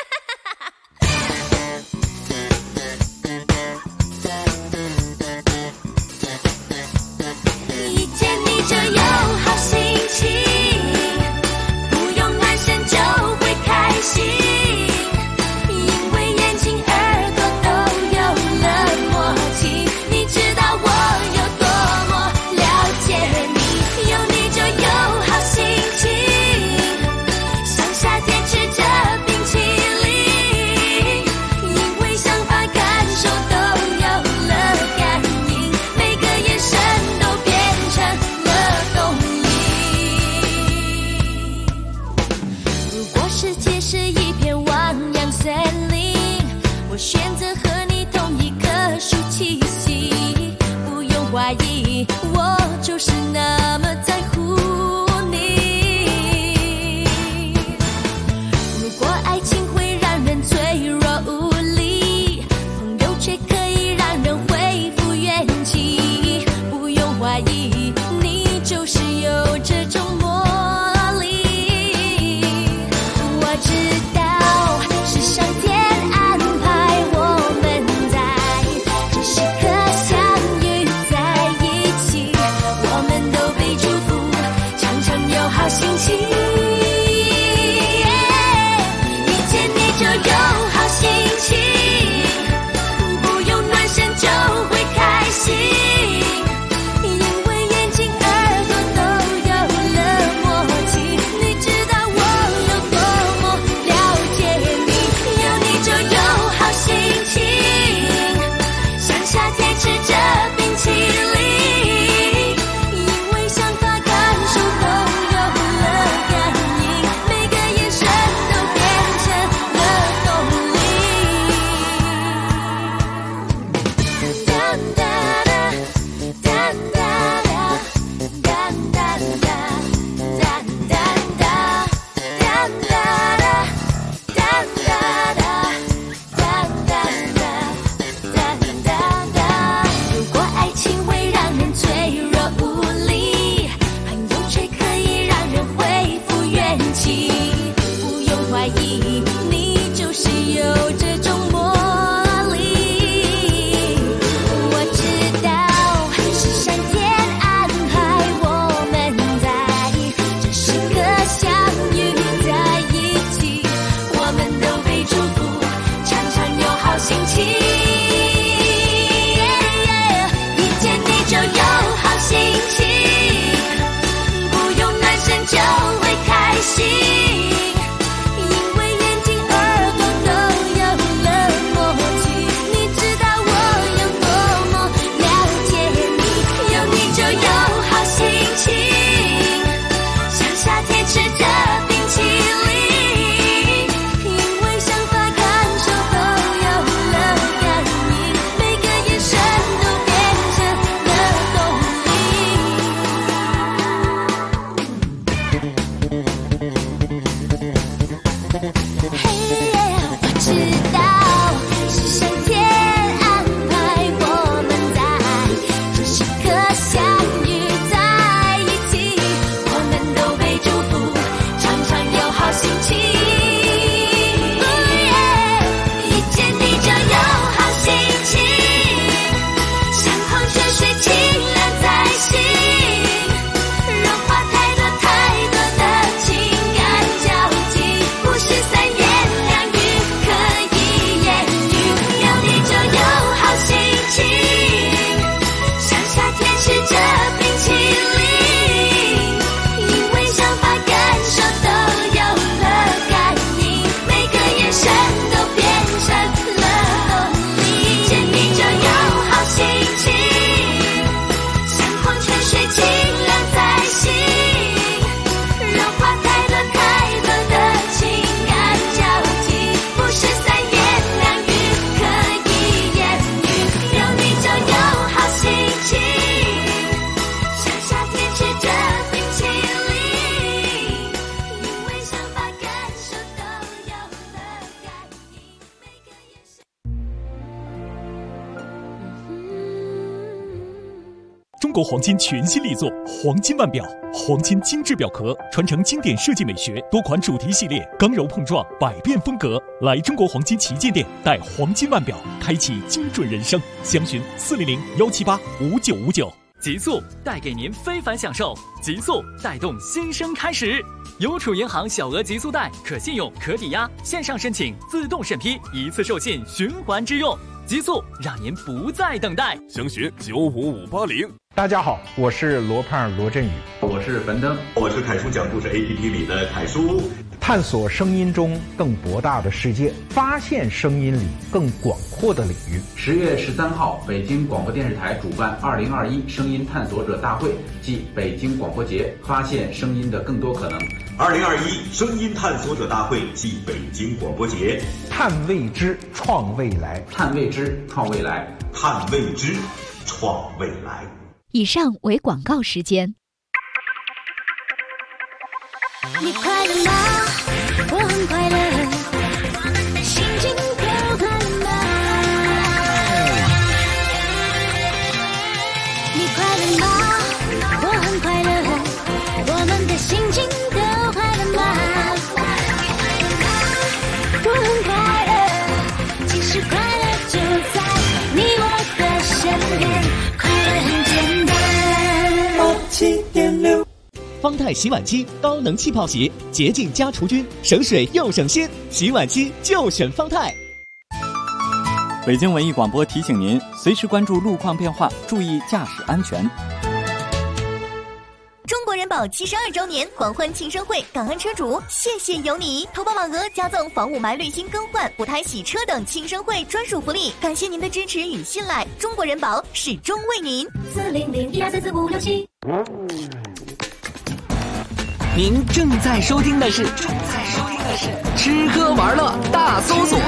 一见你就有好心情，不用暖身就会开心，因为眼睛耳朵都有了默契。你知道我有多么了解你，有你就有好心情，像夏天吃着冰淇淋，因为想法感受都有了感应，每个眼神都变成了动力。如果世界是一片汪洋森林，我选择和你同一棵树栖息，不用怀疑，我就是那么在乎你。如果爱情会让人脆弱无力，朋友却可以让人恢复元气，不用怀疑，你就是有这种魔力。我知道是上天安排我们在这时刻相遇在一起，我们都被祝福，常常有好心情。一见你就有好心情，不用暖身就会开心，因为眼睛耳朵都有了默契。你知道我有多么了解你，有你就有好心情，像夏天吃着冰淇淋，因为想法感受都有了感应，每个眼神都变成了动力。哒哒哒，哒哒哒，哒哒哒，哒哒哒，哒哒哒，哒哒哒，哒哒哒。如果爱情会让人脆弱无力，朋友却可以让人恢复元气，不用怀疑，你就是有这种魔力。我知道是上天安排我们在这时刻相遇在一起，我们都被祝福，常常有好心情。一见你就有好心情，不用暖身就会开心，因为眼睛耳朵都有了默契。你知道我有多么了解你，有你就有好心情，像夏天吃着冰淇淋，因为想法感受都有了感应，每个眼神都变成了动力。 中国黄金全新力作黄金腕表，黄金精致表壳，传承经典设计美学，多款主题系列，刚柔碰撞，百变风格。来中国黄金旗舰店，带黄金腕表，开启精准人生。详询400-178-5959。 极速带给您非凡享受，极速带动新生开始。邮储银行小额极速贷，可信用、可抵押，线上申请，自动审批，一次授信，循环支用。极速让您不再等待。 详询95580。 大家好，我是罗胖罗振宇， 我是樊登， 我是凯叔讲故事 APP 里的凯叔。 探索声音中更博大的世界，发现声音里更广阔的领域。 10月13号，北京广播电视台主办2021声音探索者大会暨北京广播节，发现声音的更多可能。 2021声音探索者大会暨北京广播节， 探未知，创未来， 探未知，创未来， 探未知，创未来。 以上为广告时间。 你快乐吗？我很快乐，心情都快乐吗？你快乐吗？我很快乐，我们的心情都快乐吗？我很快乐，其实快乐就在你我的身边，快乐很简单。 87.6方太洗碗机高能气泡洗，洁净加除菌，省水又省心。洗碗机就选方太。 北京文艺广播提醒您，随时关注路况变化，注意驾驶安全。 中国人保72周年狂欢庆生会，感恩车主，谢谢有你！投保满额加赠房雾霾滤芯更换、补胎洗车等庆生会专属福利，感谢您的支持与信赖，中国人保始终为您。400-1234567。 您正在收听的是吃喝玩乐大搜索，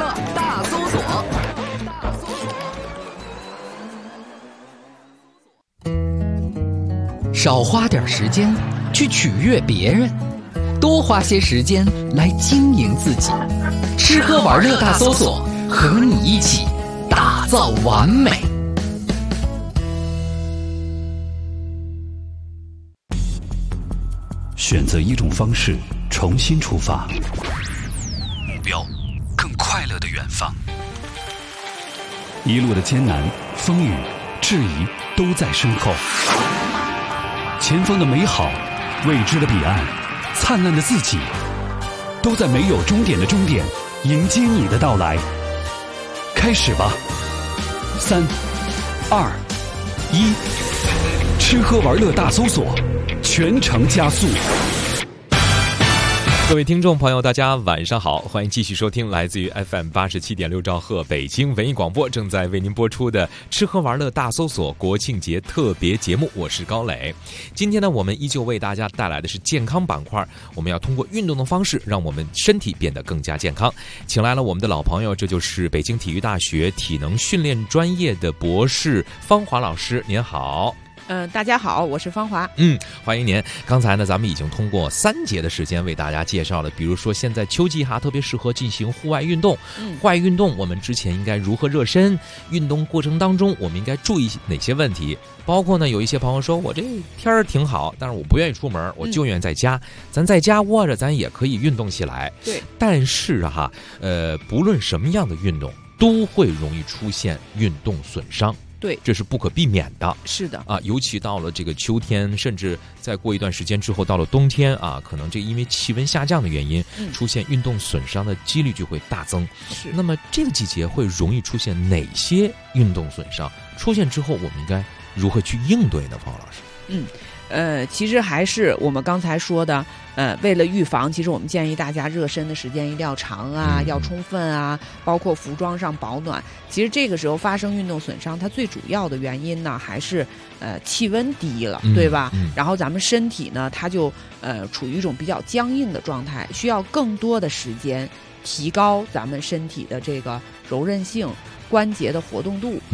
少花点时间去取悦别人，多花些时间来经营自己。吃喝玩乐大搜索，和你一起打造完美。 选择一种方式，重新出发，目标更快乐的远方。一路的艰难、风雨、质疑都在身后，前方的美好、未知的彼岸、灿烂的自己，都在没有终点的终点迎接你的到来。开始吧，3、2、1，吃喝玩乐大搜索，全程加速。 各位听众朋友，大家晚上好，欢迎继续收听来自于 FM 87.6兆赫北京文艺广播正在为您播出的吃喝玩乐大搜索国庆节特别节目，我是高磊。今天呢，我们依旧为大家带来的是健康板块，我们要通过运动的方式让我们身体变得更加健康。请来了我们的老朋友，这就是北京体育大学体能训练专业的博士方华老师，您好。 大家好，我是方华。 欢迎您。刚才呢，咱们已经通过3节的时间为大家介绍了，比如说现在秋季特别适合进行户外运动。户外运动我们之前应该如何热身？运动过程当中我们应该注意哪些问题？包括呢，有一些朋友说我这天儿挺好，但是我不愿意出门，我就愿意在家。咱在家窝着，咱也可以运动起来。 对， 但是不论什么样的运动，都会容易出现运动损伤。 对， 这是不可避免的。 是的啊，尤其到了这个秋天，甚至再过一段时间之后，到了冬天啊，可能这因为气温下降的原因，出现运动损伤的几率就会大增。 是。 那么这个季节会容易出现哪些运动损伤？出现之后，我们应该如何去应对呢？方老师？ 其实还是我们刚才说的，为了预防，其实我们建议大家热身的时间一定要长啊，要充分啊，包括服装上保暖。其实这个时候发生运动损伤，它最主要的原因呢，还是气温低了，对吧？然后咱们身体呢，它就处于一种比较僵硬的状态，需要更多的时间提高咱们身体的这个柔韧性、关节的活动度。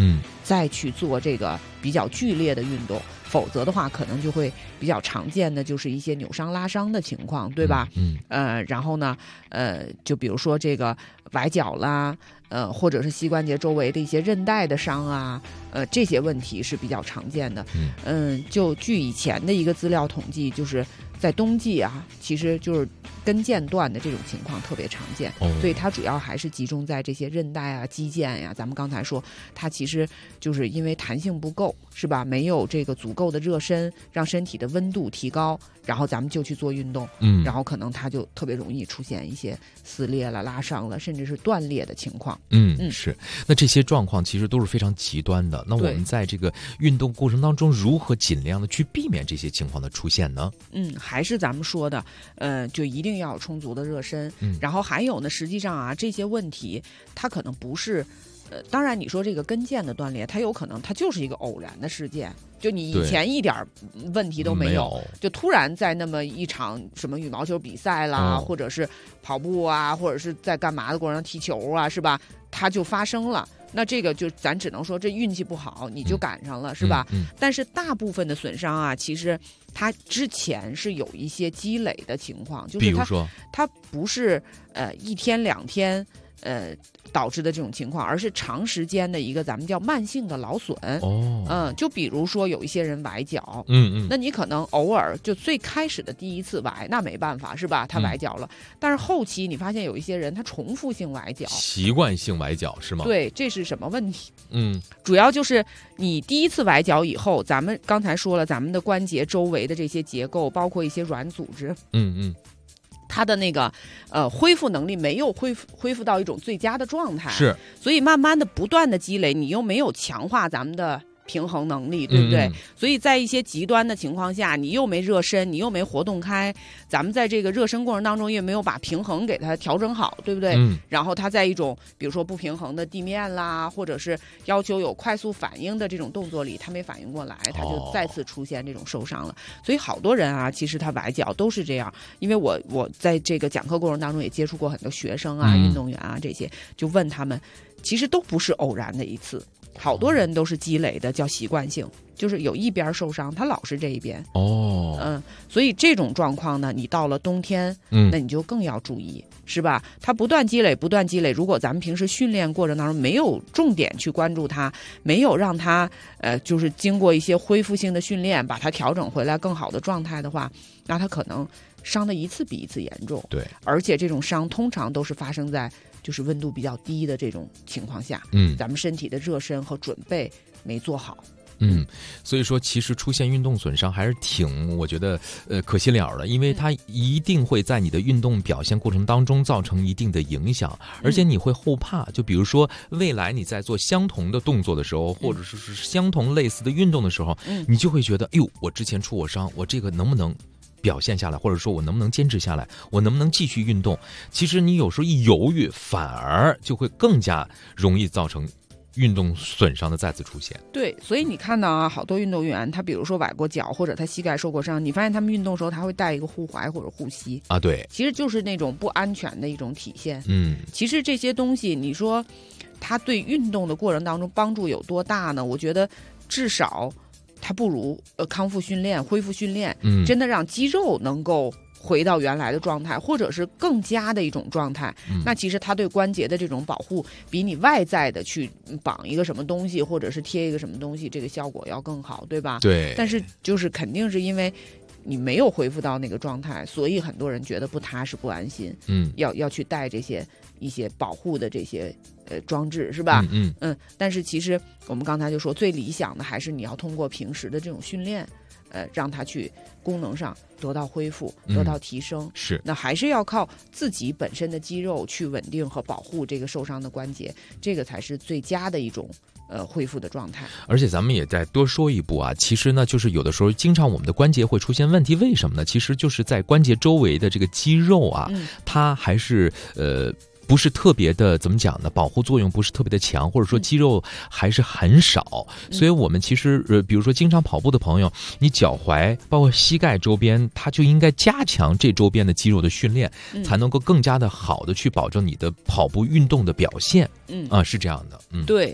再去做这个比较剧烈的运动，否则的话可能就会比较常见的就是一些扭伤拉伤的情况，对吧？然后呢就比如说这个崴脚啦，或者是膝关节周围的一些韧带的伤啊，这些问题是比较常见的。就据以前的一个资料统计，就是在冬季啊，其实就是跟腱断的这种情况特别常见，所以它主要还是集中在这些韧带啊、肌腱呀。咱们刚才说，它其实就是因为弹性不够，是吧？没有这个足够的热身，让身体的温度提高，然后咱们就去做运动，然后可能它就特别容易出现一些撕裂了、拉伤了，甚至是断裂的情况。 是。那这些状况其实都是非常极端的。那我们在这个运动过程当中，如何尽量的去避免这些情况的出现呢？ 还是咱们说的，就一定要有充足的热身。然后还有呢，实际上啊，这些问题它可能不是。当然，你说这个跟腱的断裂，它有可能它就是一个偶然的事件，就你以前一点问题都没有，就突然在那么一场什么羽毛球比赛啦，或者是跑步啊，或者是在干嘛的过程中踢球啊，是吧？它就发生了。那这个就咱只能说这运气不好，你就赶上了，是吧？但是大部分的损伤啊，其实它之前是有一些积累的情况，就是比如说它不是一天两天导致的这种情况，而是长时间的一个咱们叫慢性的劳损。就比如说有一些人崴脚，那你可能偶尔就最开始的第一次崴，那没办法，是吧？他崴脚了，但是后期你发现有一些人他重复性崴脚， 习惯性崴脚是吗？ 对，这是什么问题？主要就是你第一次崴脚以后，咱们刚才说了，咱们的关节周围的这些结构，包括一些软组织，它的那个恢复能力没有恢复到一种最佳的状态， 是， 所以慢慢的不断的积累，你又没有强化咱们的平衡能力，对不对？所以在一些极端的情况下，你又没热身，你又没活动开，咱们在这个热身过程当中也没有把平衡给它调整好，对不对？然后它在一种比如说不平衡的地面啦，或者是要求有快速反应的这种动作里，它没反应过来，它就再次出现这种受伤了。所以好多人啊，其实他崴脚都是这样，因为我在这个讲课过程当中也接触过很多学生啊、运动员啊这些，就问他们，其实都不是偶然的一次。好多人都是积累的，叫习惯性，就是有一边受伤，他老是这一边。所以这种状况呢，你到了冬天，那你就更要注意，是吧？它不断积累，不断积累。如果咱们平时训练过程当中没有重点去关注它，没有让它就是经过一些恢复性的训练，把它调整回来更好的状态的话，那它可能伤的一次比一次严重。 对， 而且这种伤通常都是发生在就是温度比较低的这种情况下，咱们身体的热身和准备没做好。 所以说其实出现运动损伤还是挺，我觉得可惜了的，因为它一定会在你的运动表现过程当中造成一定的影响，而且你会后怕，就比如说未来你在做相同的动作的时候，或者是相同类似的运动的时候，你就会觉得，哎呦，我之前出过伤，我这个能不能表现下来，或者说我能不能坚持下来，我能不能继续运动？其实你有时候一犹豫，反而就会更加容易造成运动损伤的再次出现。 对，所以你看到啊，好多运动员他比如说崴过脚，或者他膝盖受过伤，你发现他们运动的时候他会带一个护踝或者护膝啊，对， 其实就是那种不安全的一种体现。其实这些东西你说它对运动的过程当中帮助有多大呢？我觉得至少它不如康复训练、恢复训练，真的让肌肉能够回到原来的状态，或者是更加的一种状态，那其实它对关节的这种保护，比你外在的去绑一个什么东西，或者是贴一个什么东西，这个效果要更好，对吧？ 对。 但是就是肯定是因为你没有恢复到那个状态，所以很多人觉得不踏实、不安心。要去带这些一些保护的这些装置，是吧？但是其实我们刚才就说，最理想的还是你要通过平时的这种训练，让它去功能上得到恢复，得到提升。 是， 那还是要靠自己本身的肌肉去稳定和保护这个受伤的关节，这个才是最佳的一种恢复的状态。 而且咱们也再多说一步啊，其实呢，就是有的时候经常我们的关节会出现问题，为什么呢？其实就是在关节周围的这个肌肉啊，它还是不是特别的，怎么讲呢？保护作用不是特别的强，或者说肌肉还是很少。所以我们其实比如说经常跑步的朋友，你脚踝包括膝盖周边，它就应该加强这周边的肌肉的训练，才能够更加的好的去保证你的跑步运动的表现。是这样的。 对。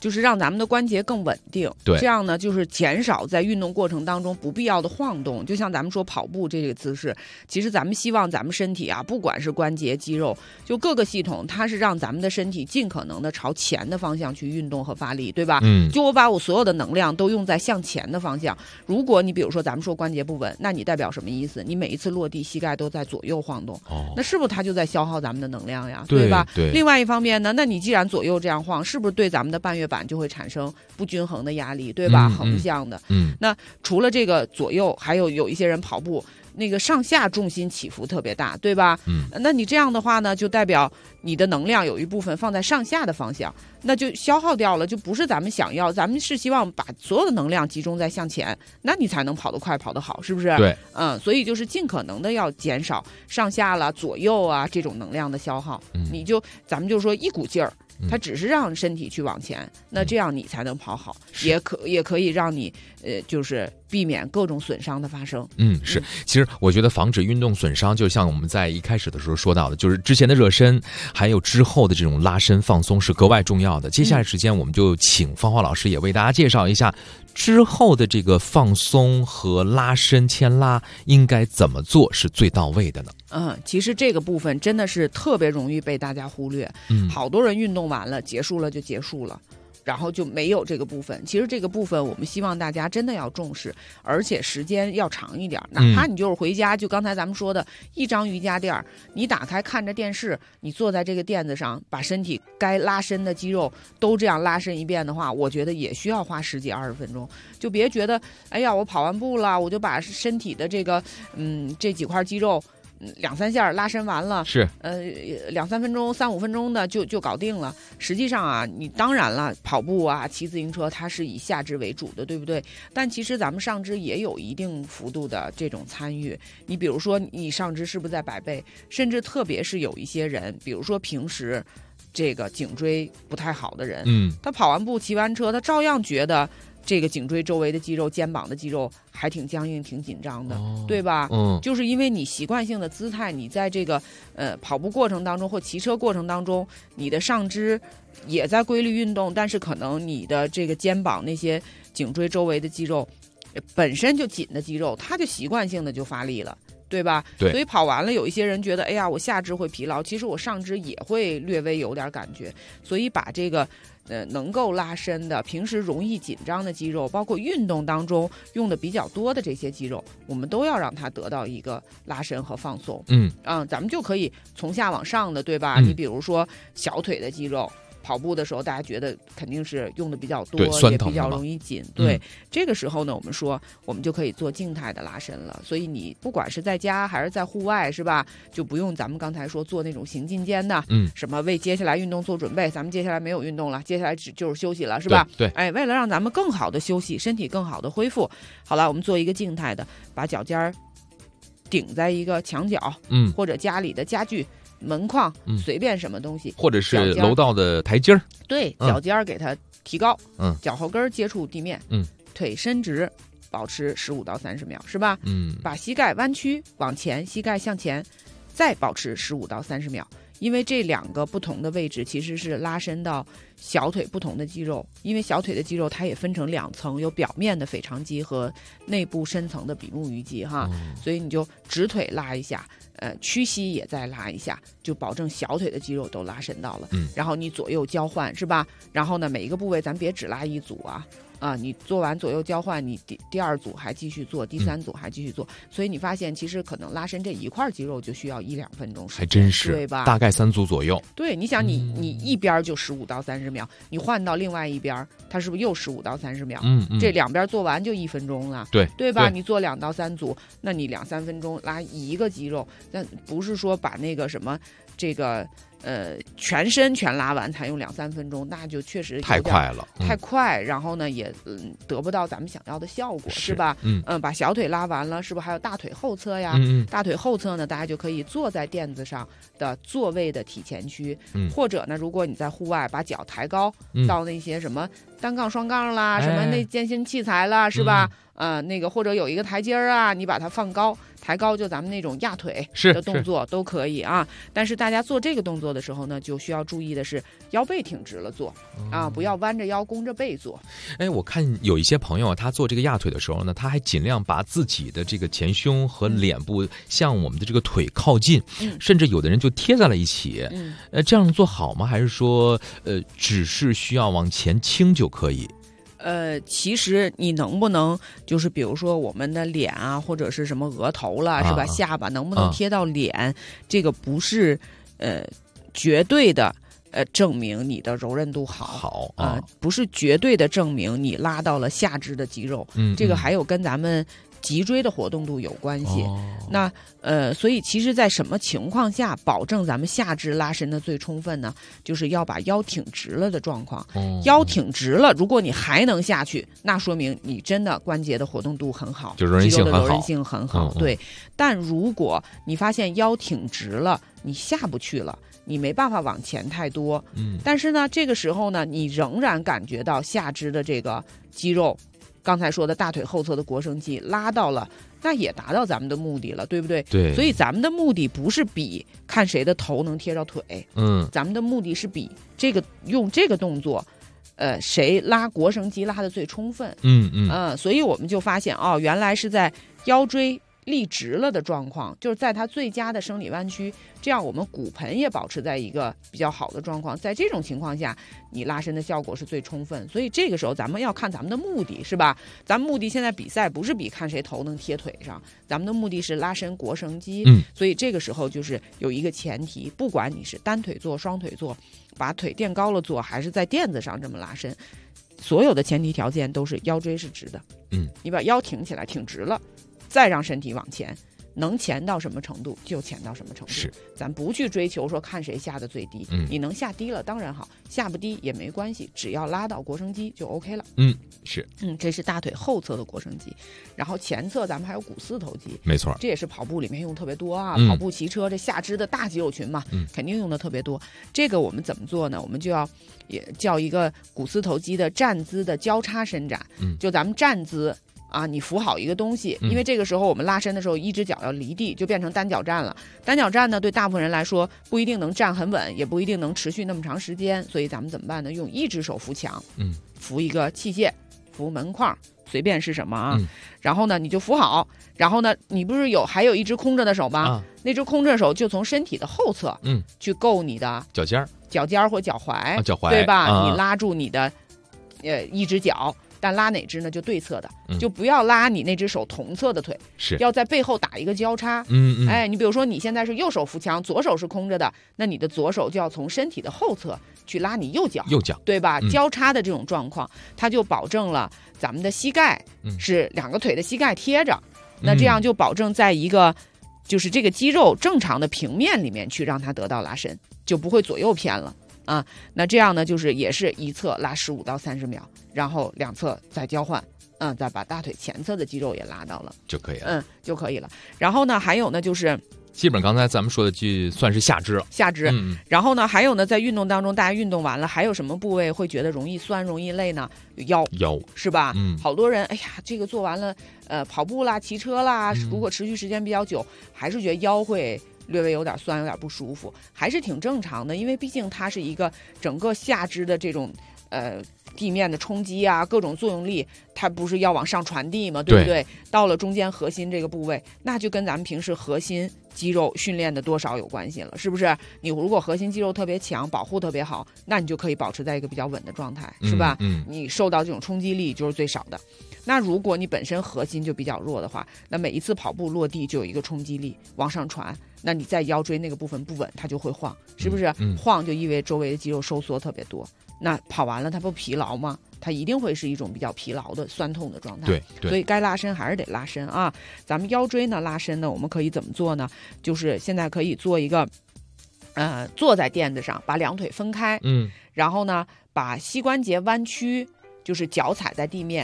就是让咱们的关节更稳定。 对， 这样呢，就是减少在运动过程当中不必要的晃动。就像咱们说跑步这个姿势，其实咱们希望咱们身体啊，不管是关节、肌肉，就各个系统，它是让咱们的身体尽可能的朝前的方向去运动和发力，对吧？就我把我所有的能量都用在向前的方向。如果你比如说咱们说关节不稳，那你代表什么意思？你每一次落地膝盖都在左右晃动，那是不是它就在消耗咱们的能量呀？对吧？ 对。 另外一方面呢，那你既然左右这样晃，是不是对咱们的半月板就会产生不均衡的压力，对吧？横向的。那除了这个左右，还有一些人跑步，那个上下重心起伏特别大，对吧？那你这样的话呢，就代表你的能量有一部分放在上下的方向，那就消耗掉了，就不是咱们想要。咱们是希望把所有的能量集中在向前，那你才能跑得快，跑得好，是不是？ 对， 所以就是尽可能的要减少上下了、左右啊这种能量的消耗。咱们就说一股劲儿。它只是让身体去往前，那这样你才能跑好，也可以让你就是避免各种损伤的发生。 是。其实我觉得防止运动损伤，就像我们在一开始的时候说到的，就是之前的热身，还有之后的这种拉伸放松是格外重要的。接下来时间我们就请芳华老师也为大家介绍一下之后的这个放松和拉伸牵拉应该怎么做是最到位的呢？ 其实这个部分真的是特别容易被大家忽略。好多人运动完了结束了就结束了，然后就没有这个部分。其实这个部分我们希望大家真的要重视，而且时间要长一点。哪怕你就是回家，就刚才咱们说的一张瑜伽垫，你打开看着电视，你坐在这个垫子上，把身体该拉伸的肌肉都这样拉伸一遍的话，我觉得也需要花10几20分钟。就别觉得哎呀我跑完步了，我就把身体的这个这几块肌肉2、3下拉伸完了， 是 2、3分钟、3、5分钟的就搞定了。实际上啊，你当然了，跑步啊、骑自行车，它是以下肢为主的，对不对？但其实咱们上肢也有一定幅度的这种参与。你比如说，你上肢是不是在摆背？甚至特别是有一些人，比如说平时这个颈椎不太好的人，他跑完步、骑完车，他照样觉得这个颈椎周围的肌肉、肩膀的肌肉还挺僵硬、挺紧张的，对吧？就是因为你习惯性的姿态，你在这个跑步过程当中或骑车过程当中，你的上肢也在规律运动，但是可能你的这个肩膀那些颈椎周围的肌肉本身就紧的肌肉，它就习惯性的就发力了。对吧？ 对， 所以跑完了，有一些人觉得，哎呀，我下肢会疲劳，其实我上肢也会略微有点感觉。所以把这个能够拉伸的、平时容易紧张的肌肉，包括运动当中用的比较多的这些肌肉，我们都要让它得到一个拉伸和放松。咱们就可以从下往上的，对吧？你比如说小腿的肌肉。跑步的时候，大家觉得肯定是用的比较多，也比较容易紧。对，这个时候呢，我们就可以做静态的拉伸了。所以你不管是在家还是在户外，是吧？就不用咱们刚才说做那种行进间的，什么为接下来运动做准备。咱们接下来没有运动了，接下来就是休息了，是吧？ 对。 为了让咱们更好的休息，身体更好的恢复，好了，我们做一个静态的，把脚尖儿顶在一个墙角，或者家里的家具。门框，随便什么东西， 或者是楼道的台阶儿， 对，脚尖儿给它提高，脚后跟接触地面，腿伸直，保持15到30秒，是吧？把膝盖弯曲往前，膝盖向前，再保持15到30秒。因为这2个不同的位置其实是拉伸到小腿不同的肌肉，因为小腿的肌肉它也分成2层，有表面的腓肠肌和内部深层的比目鱼肌哈，所以你就直腿拉一下，屈膝也再拉一下，就保证小腿的肌肉都拉伸到了。然后你左右交换，是吧？然后呢，每一个部位咱别只拉一组啊，你做完左右交换，你第2组还继续做，第3组还继续做，所以你发现其实可能拉伸这一块肌肉就需要1、2分钟时间， 还真是， 对吧？ 大概3组左右。 对，你想你一边就15到30秒，你换到另外一边，它是不是又15到30秒？这2边做完就1分钟了，对吧？你做2到3组，那你2、3分钟拉一个肌肉，但不是说把那个什么这个。全身全拉完才用2、3分钟，那就确实太快了， 太快。然后呢，也得不到咱们想要的效果，是吧？把小腿拉完了，是不是还有大腿后侧呀？大腿后侧呢，大家就可以坐在垫子上的座位的体前区，或者呢，如果你在户外，把脚抬高到那些什么单杠、双杠啦，什么哎那健身器材啦，是吧？那个或者有一个台阶儿啊，你把它放高，抬高，就咱们那种压腿是的动作都可以啊。但是大家做这个动作的时候呢，就需要注意的是腰背挺直了做啊，不要弯着腰弓着背做。 哎，我看有一些朋友他做这个压腿的时候呢，他还尽量把自己的这个前胸和脸部向我们的这个腿靠近，甚至有的人就贴在了一起。这样做好吗？还是说只是需要往前倾就可以？ 其实你能不能就是比如说我们的脸啊，或者是什么额头啦，是吧？下巴能不能贴到脸？这个不是绝对的证明你的柔韧度好不是绝对的证明你拉到了下肢的肌肉。这个还有跟咱们脊椎的活动度有关系。那所以其实在什么情况下保证咱们下肢拉伸的最充分呢？就是要把腰挺直了的状况。腰挺直了，如果你还能下去，那说明你真的关节的活动度很好， 就柔韧性很好， 肌肉的柔韧性很好。对，但如果你发现腰挺直了，你下不去了，你没办法往前太多。但是呢，这个时候呢，你仍然感觉到下肢的这个肌肉，刚才说的大腿后侧的腘绳肌拉到了，那也达到咱们的目的了，对不对？ 对。 所以咱们的目的不是比看谁的头能贴着腿，咱们的目的是比这个用这个动作，谁拉腘绳肌拉的最充分。所以我们就发现原来是在腰椎立直了的状况，就是在它最佳的生理弯曲，这样我们骨盆也保持在一个比较好的状况。在这种情况下，你拉伸的效果是最充分。所以这个时候咱们要看咱们的目的，是吧？咱们目的现在比赛不是比看谁头能贴腿上，咱们的目的是拉伸腘绳肌。所以这个时候就是有一个前提，不管你是单腿做、双腿做，把腿垫高了做，还是在垫子上这么拉伸，所有的前提条件都是腰椎是直的。你把腰挺起来，挺直了，再让身体往前，能前到什么程度就前到什么程度。 是， 咱不去追求说看谁下的最低。你能下低了当然好，下不低也没关系，只要拉到腘绳肌就 OK 了。 是。 这是大腿后侧的腘绳肌，然后前侧咱们还有股四头肌。 没错， 这也是跑步里面用特别多啊。跑步、骑车这下肢的大肌肉群嘛，肯定用的特别多。这个我们怎么做呢？我们就要也叫一个股四头肌的站姿的交叉伸展。就咱们站姿。你扶好一个东西，因为这个时候我们拉伸的时候，一只脚要离地，就变成单脚站了。单脚站呢，对大部分人来说不一定能站很稳，也不一定能持续那么长时间。所以咱们怎么办呢？用一只手扶墙，扶一个器械，扶门框，随便是什么啊。然后呢，你就扶好。然后呢，你不是还有一只空着的手吗？那只空着手就从身体的后侧，去够你的脚尖或脚踝，对吧？你拉住你的一只脚。但拉哪只呢？就对侧的，就不要拉你那只手同侧的腿， 是要在背后打一个交叉。你比如说你现在是右手扶墙，左手是空着的，那你的左手就要从身体的后侧去拉你右脚，对吧？交叉的这种状况，它就保证了咱们的膝盖是两个腿的膝盖贴着，那这样就保证在一个就是这个肌肉正常的平面里面去让它得到拉伸，就不会左右偏了。那这样呢，就是也是一侧拉15到30秒，然后两侧再交换，再把大腿前侧的肌肉也拉到了就可以了， 就可以了。然后呢，还有呢，就是基本刚才咱们说的就算是下肢了， 然后呢，还有呢，在运动当中，大家运动完了，还有什么部位会觉得容易酸、容易累呢？腰是吧？好多人，哎呀，这个做完了，跑步啦、骑车啦，如果持续时间比较久，还是觉得腰会略微有点酸，有点不舒服，还是挺正常的，因为毕竟它是一个整个下肢的这种地面的冲击啊，各种作用力，它不是要往上传递吗？对不对？到了中间核心这个部位，那就跟咱们平时核心肌肉训练的多少有关系了，是不是？你如果核心肌肉特别强，保护特别好，那你就可以保持在一个比较稳的状态，是吧？你受到这种冲击力就是最少的。那如果你本身核心就比较弱的话，那每一次跑步落地就有一个冲击力往上传，那你在腰椎那个部分不稳，它就会晃，是不是？晃就意味着周围的肌肉收缩特别多，那跑完了它不疲劳吗？它一定会是一种比较疲劳的酸痛的状态。 对， 所以该拉伸还是得拉伸啊。咱们腰椎呢拉伸呢，我们可以怎么做呢？就是现在可以做一个坐在垫子上，把两腿分开，然后呢把膝关节弯曲，就是脚踩在地面，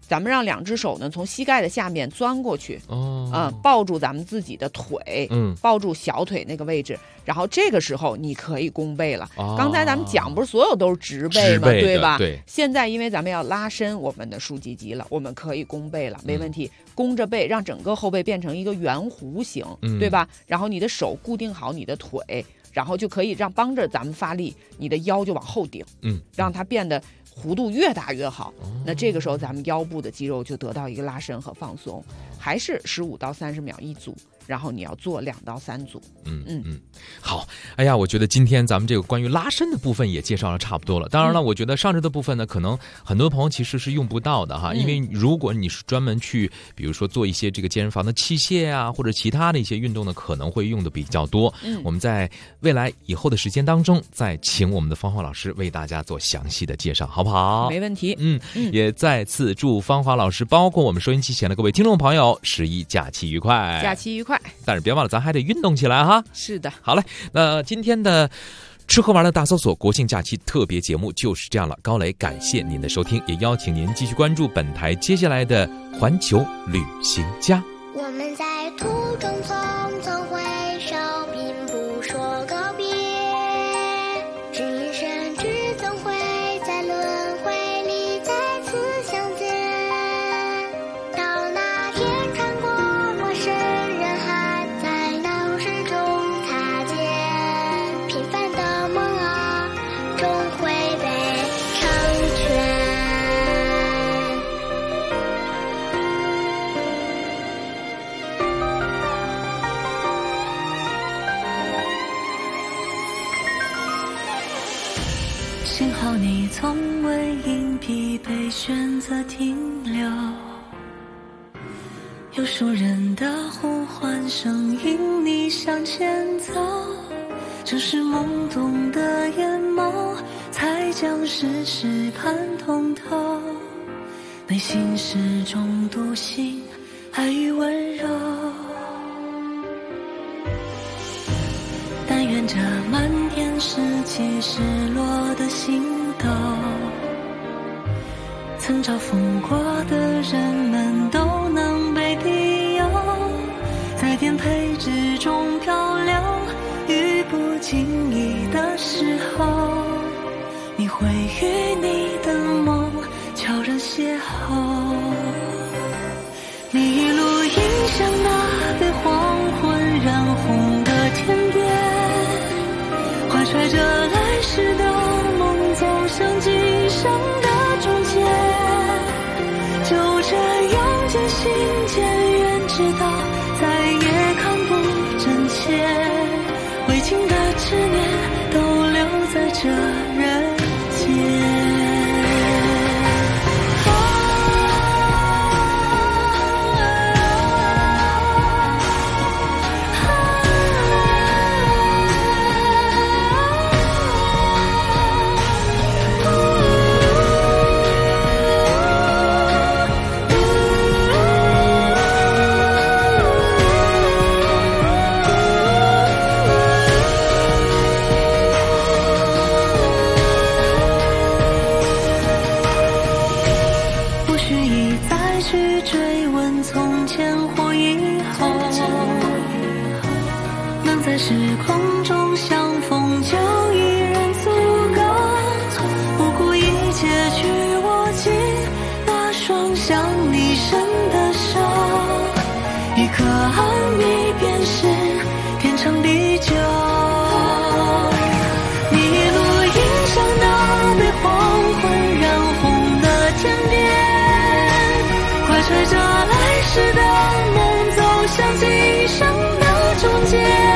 咱们让2只手呢从膝盖的下面钻过去，抱住咱们自己的腿，抱住小腿那个位置，然后这个时候你可以弓背了。刚才咱们讲不是所有都是直背吗？对吧？ 对。 现在因为咱们要拉伸我们的竖脊肌了，我们可以弓背了，没问题。弓着背，让整个后背变成一个圆弧形，对吧？然后你的手固定好你的腿，然后就可以帮着咱们发力，你的腰就往后顶，让它变得弧度越大越好。那这个时候咱们腰部的肌肉就得到一个拉伸和放松，还是15到30秒一组，然后你要做2到3组。 好，哎呀，我觉得今天咱们这个关于拉伸的部分也介绍了差不多了。当然了，我觉得上肢的部分呢，可能很多朋友其实是用不到的哈，因为如果你是专门去，比如说做一些这个健身房的器械啊，或者其他的一些运动呢，可能会用的比较多。我们在未来以后的时间当中，再请我们的芳华老师为大家做详细的介绍，好不好？ 没问题。 也再次祝芳华老师，包括我们收音机前的各位听众朋友，11假期愉快， 假期愉快。 但是别忘了，咱还得运动起来哈。 是的。 好嘞，那今天的吃喝玩乐大搜索国庆假期特别节目就是这样了。高磊感谢您的收听，也邀请您继续关注本台接下来的环球旅行家。 我们在途中匆匆回首，并不说告别，只一生只怎会在轮回里再次相见。到那天穿过陌生人海，在闹市中擦肩，平凡的梦啊，终会被成全。 幸好你从未因疲惫选择停留，有熟人的呼唤声引你向前走，正是懵懂的眼眸才将世事看通透，内心始终笃信爱与温柔，但愿这漫天拾起失落的星斗，曾嘲讽过的人们都能被庇佑，在颠沛之中漂流，于不经意的时候，你会与你的梦悄然邂逅，你一路迎向那被黄昏染红的天边，怀揣着来时的梦走向今生的终结，就这样渐行渐远，直到再也看不真切，未尽的执念都留在这人间。时空中相逢就已然足够，不顾一切去握紧那双向你伸的手，一颗安逸便是天长地久。你一路迎向那被黄昏染红的天边，怀揣着来时的梦走向今生的终结，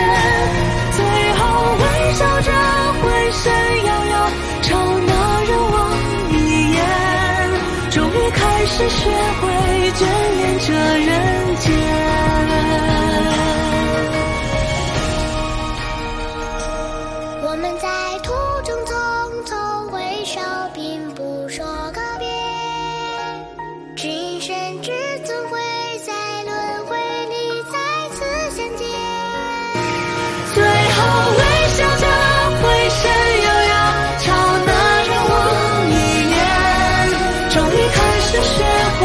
笑着回身遥遥朝那人望一眼，终于开始学会眷恋这人间。 我们在途中匆匆回首，并不说告别，只一生只怎会在轮回里再次相见，最后微笑着回身遥遥朝那人望一眼，终于开始学会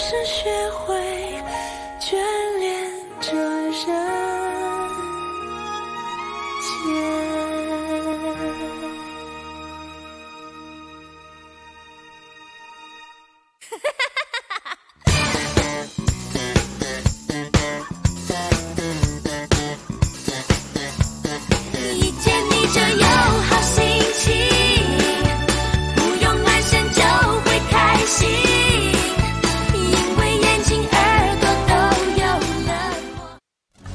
是学会眷恋着人间。 一见你这有好心情，不用满身就会开心，因为眼睛耳朵都有了我。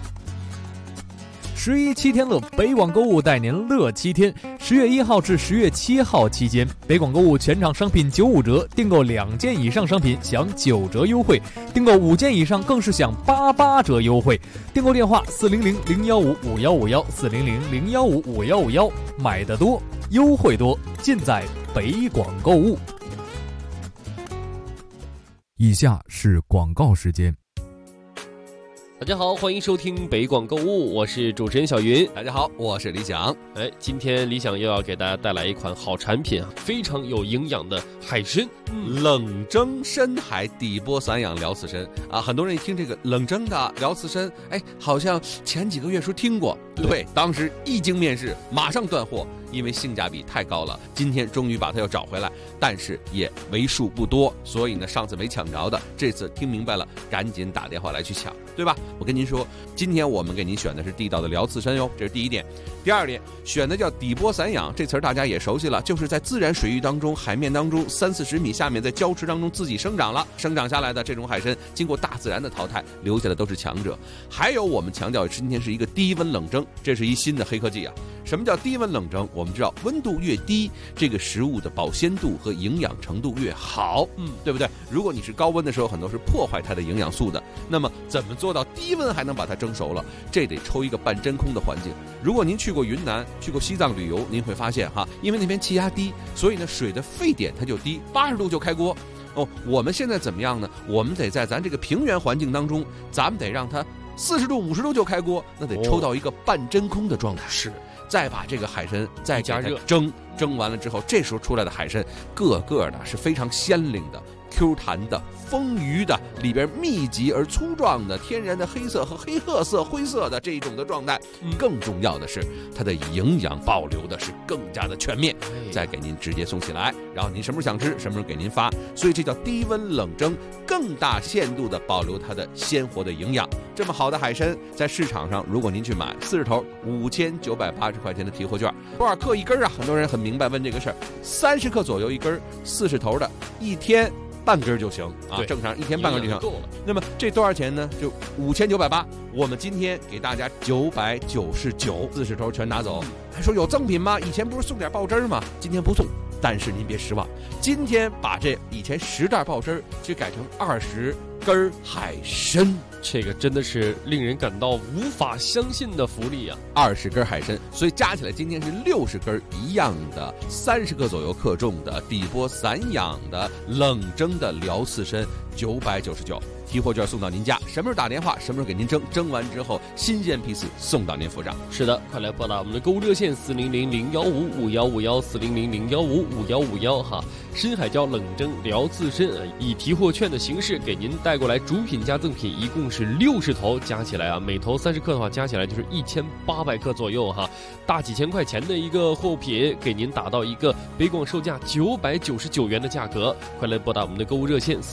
11七天乐，北广购物带您乐7天。10月1号至10月7号期间，北广购物全场商品95折，订购2件以上商品享9折优惠，订购5件以上更是享88折优惠。订购电话400-015-5151，400-015-5151，买得多，优惠多，尽在北广购物。以下是广告时间。 大家好，欢迎收听北广购物，我是主持人小云。 大家好，我是李想。 今天李想又要给大家带来一款好产品啊，非常有营养的海参， 冷蒸深海底波散养辽刺参啊，很多人一听这个冷蒸的辽刺参，好像前几个月说听过，对，当时一经面世，马上断货。因为性价比太高了，今天终于把它又找回来，但是也为数不多，所以呢，上次没抢着的，这次听明白了，赶紧打电话来去抢，对吧？我跟您说，今天我们给您选的是地道的辽刺参哟，这是第一点。第二点，选的叫底波散养，这词儿大家也熟悉了，就是在自然水域当中、海面当中30-40米下面，在礁池当中自己生长了，生长下来的这种海参，经过大自然的淘汰，留下的都是强者。还有我们强调今天是一个低温冷蒸，这是一新的黑科技啊。什么叫低温冷蒸？我们知道温度越低，这个食物的保鲜度和营养程度越好，对不对？如果你是高温的时候，很多是破坏它的营养素的。那么怎么做到低温还能把它蒸熟了？这得抽一个半真空的环境。如果您去过云南、去过西藏旅游，您会发现哈，因为那边气压低，所以呢水的沸点它就低，80度就开锅。我们现在怎么样呢？我们得在咱这个平原环境当中，咱们得让它40度、50度就开锅，那得抽到一个半真空的状态。是。再把这个海参再加热蒸完了之后，这时候出来的海参个个的是非常鲜灵的、Q 弹的、丰腴的，里边密集而粗壮的天然的黑色和黑褐色、灰色的这种的状态。更重要的是，它的营养保留的是更加的全面，再给您直接送起来，然后您什么时候想吃，什么时候给您发。所以这叫低温冷蒸，更大限度的保留它的鲜活的营养。这么好的海参，在市场上，如果您去买40头，5980块钱的提货券，多少克一根啊？很多人很明白问这个事儿，30克左右一根，40头的，一天半根就行啊，正常一天半根就行。那么这多少钱呢？就5980，我们今天给大家999，40头全拿走。还说有赠品吗？以前不是送点爆汁吗？今天不送。但是您别失望，今天把这以前10袋爆汁去改成20根海参， 这个真的是令人感到无法相信的福利啊 ！20根海参，所以加起来今天是60根一样的，30克左右克重的底波散养的冷蒸的辽刺参，999。提货券送到您家，什么时候打电话，什么时候给您蒸，蒸完之后新鲜批次送到您府上。 是的，快来拨打我们的购物热线400-015-5151，400-015-5151哈。深海椒冷蒸辽刺参以提货券的形式给您带过来，主品加赠品一共是60头，加起来啊，每头30克的话，加起来就是1800克左右哈，大几千块钱的一个货品，给您打到一个北广售价999元的价格。快来拨打我们的购物热线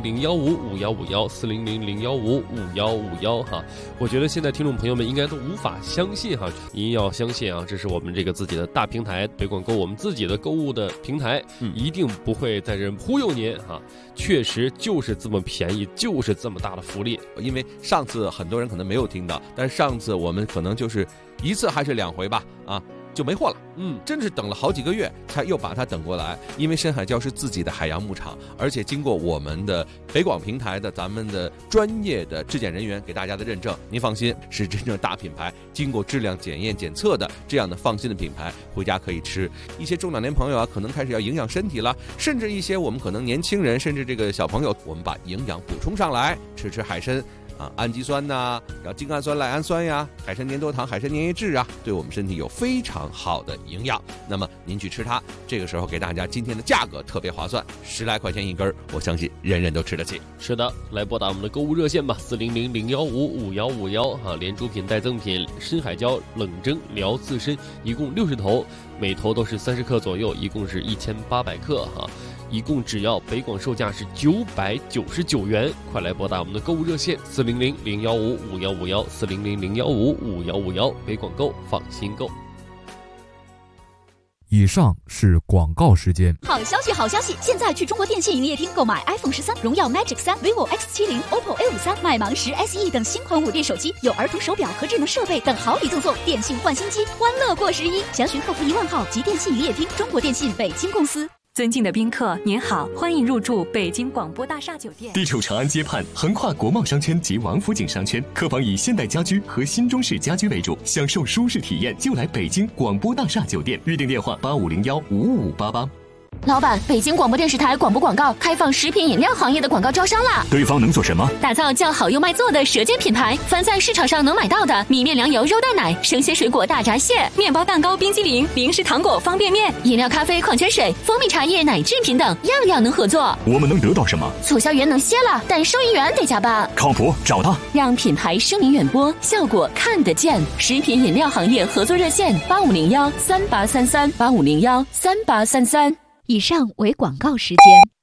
400-015-5151，400-015-5151哈。我觉得现在听众朋友们应该都无法相信哈，您要相信啊，这是我们这个自己的大平台北广购，我们自己的购物的平台，一定不会在这忽悠您哈，确实就是这么便宜，就是这么大的福利。 因为上次很多人可能没有听到，但是上次我们可能就是1次还是2回吧啊，就没货了。真是等了好几个月才又把它等过来。因为深海礁是自己的海洋牧场，而且经过我们的北广平台的咱们的专业的质检人员给大家的认证，您放心，是真正大品牌，经过质量检验检测的这样的放心的品牌，回家可以吃。一些中老年朋友啊，可能开始要营养身体了，甚至一些我们可能年轻人，甚至这个小朋友，我们把营养补充上来，吃海参。 啊，氨基酸呐，然后精氨酸、赖氨酸呀，海参粘多糖、海参粘液质啊，对我们身体有非常好的营养。那么您去吃它，这个时候给大家今天的价格特别划算，10来块钱一根，我相信人人都吃得起。 是的，来拨打我们的购物热线吧，400-015-5151哈，连主品带赠品深海椒冷蒸疗自身，一共60头，每头都是30克左右，一共是1800克哈。一共只要北广售价是999元，快来拨打我们的购物热线400-015-5151，400-015-5151，北广购，放心购。 以上是广告时间。 好消息，好消息！现在去中国电信营业厅购买 iPhone 13、荣耀 Magic 3、vivo X70、OPPO A53、麦芒10 SE 等新款5电手机，有儿童手表和智能设备等好礼赠送。电信换新机，欢乐过11。详询客服1万号及电信营业厅，中国电信北京公司。 尊敬的宾客，您好，欢迎入住北京广播大厦酒店。 地处长安街畔，横跨国贸商圈及王府井商圈，客房以现代家居和新中式家居为主，享受舒适体验就来北京广播大厦酒店。预订电话8501-55588。 老板，北京广播电视台广播广告开放食品饮料行业的广告招商啦！ 对方能做什么？ 打造叫好又卖座的舌尖品牌，凡在市场上能买到的米面粮油肉蛋奶、生鲜水果大闸蟹、 面包蛋糕、冰激凌、零食糖果、方便面、 饮料、咖啡、矿泉水、蜂蜜茶叶、奶制品等，样样能合作。 我们能得到什么？ 促销员能歇了，但收银员得加班。 靠谱，找他， 让品牌声名远播，效果看得见。食品饮料行业合作热线：8501-3833，8501-3833。 以上为广告时间。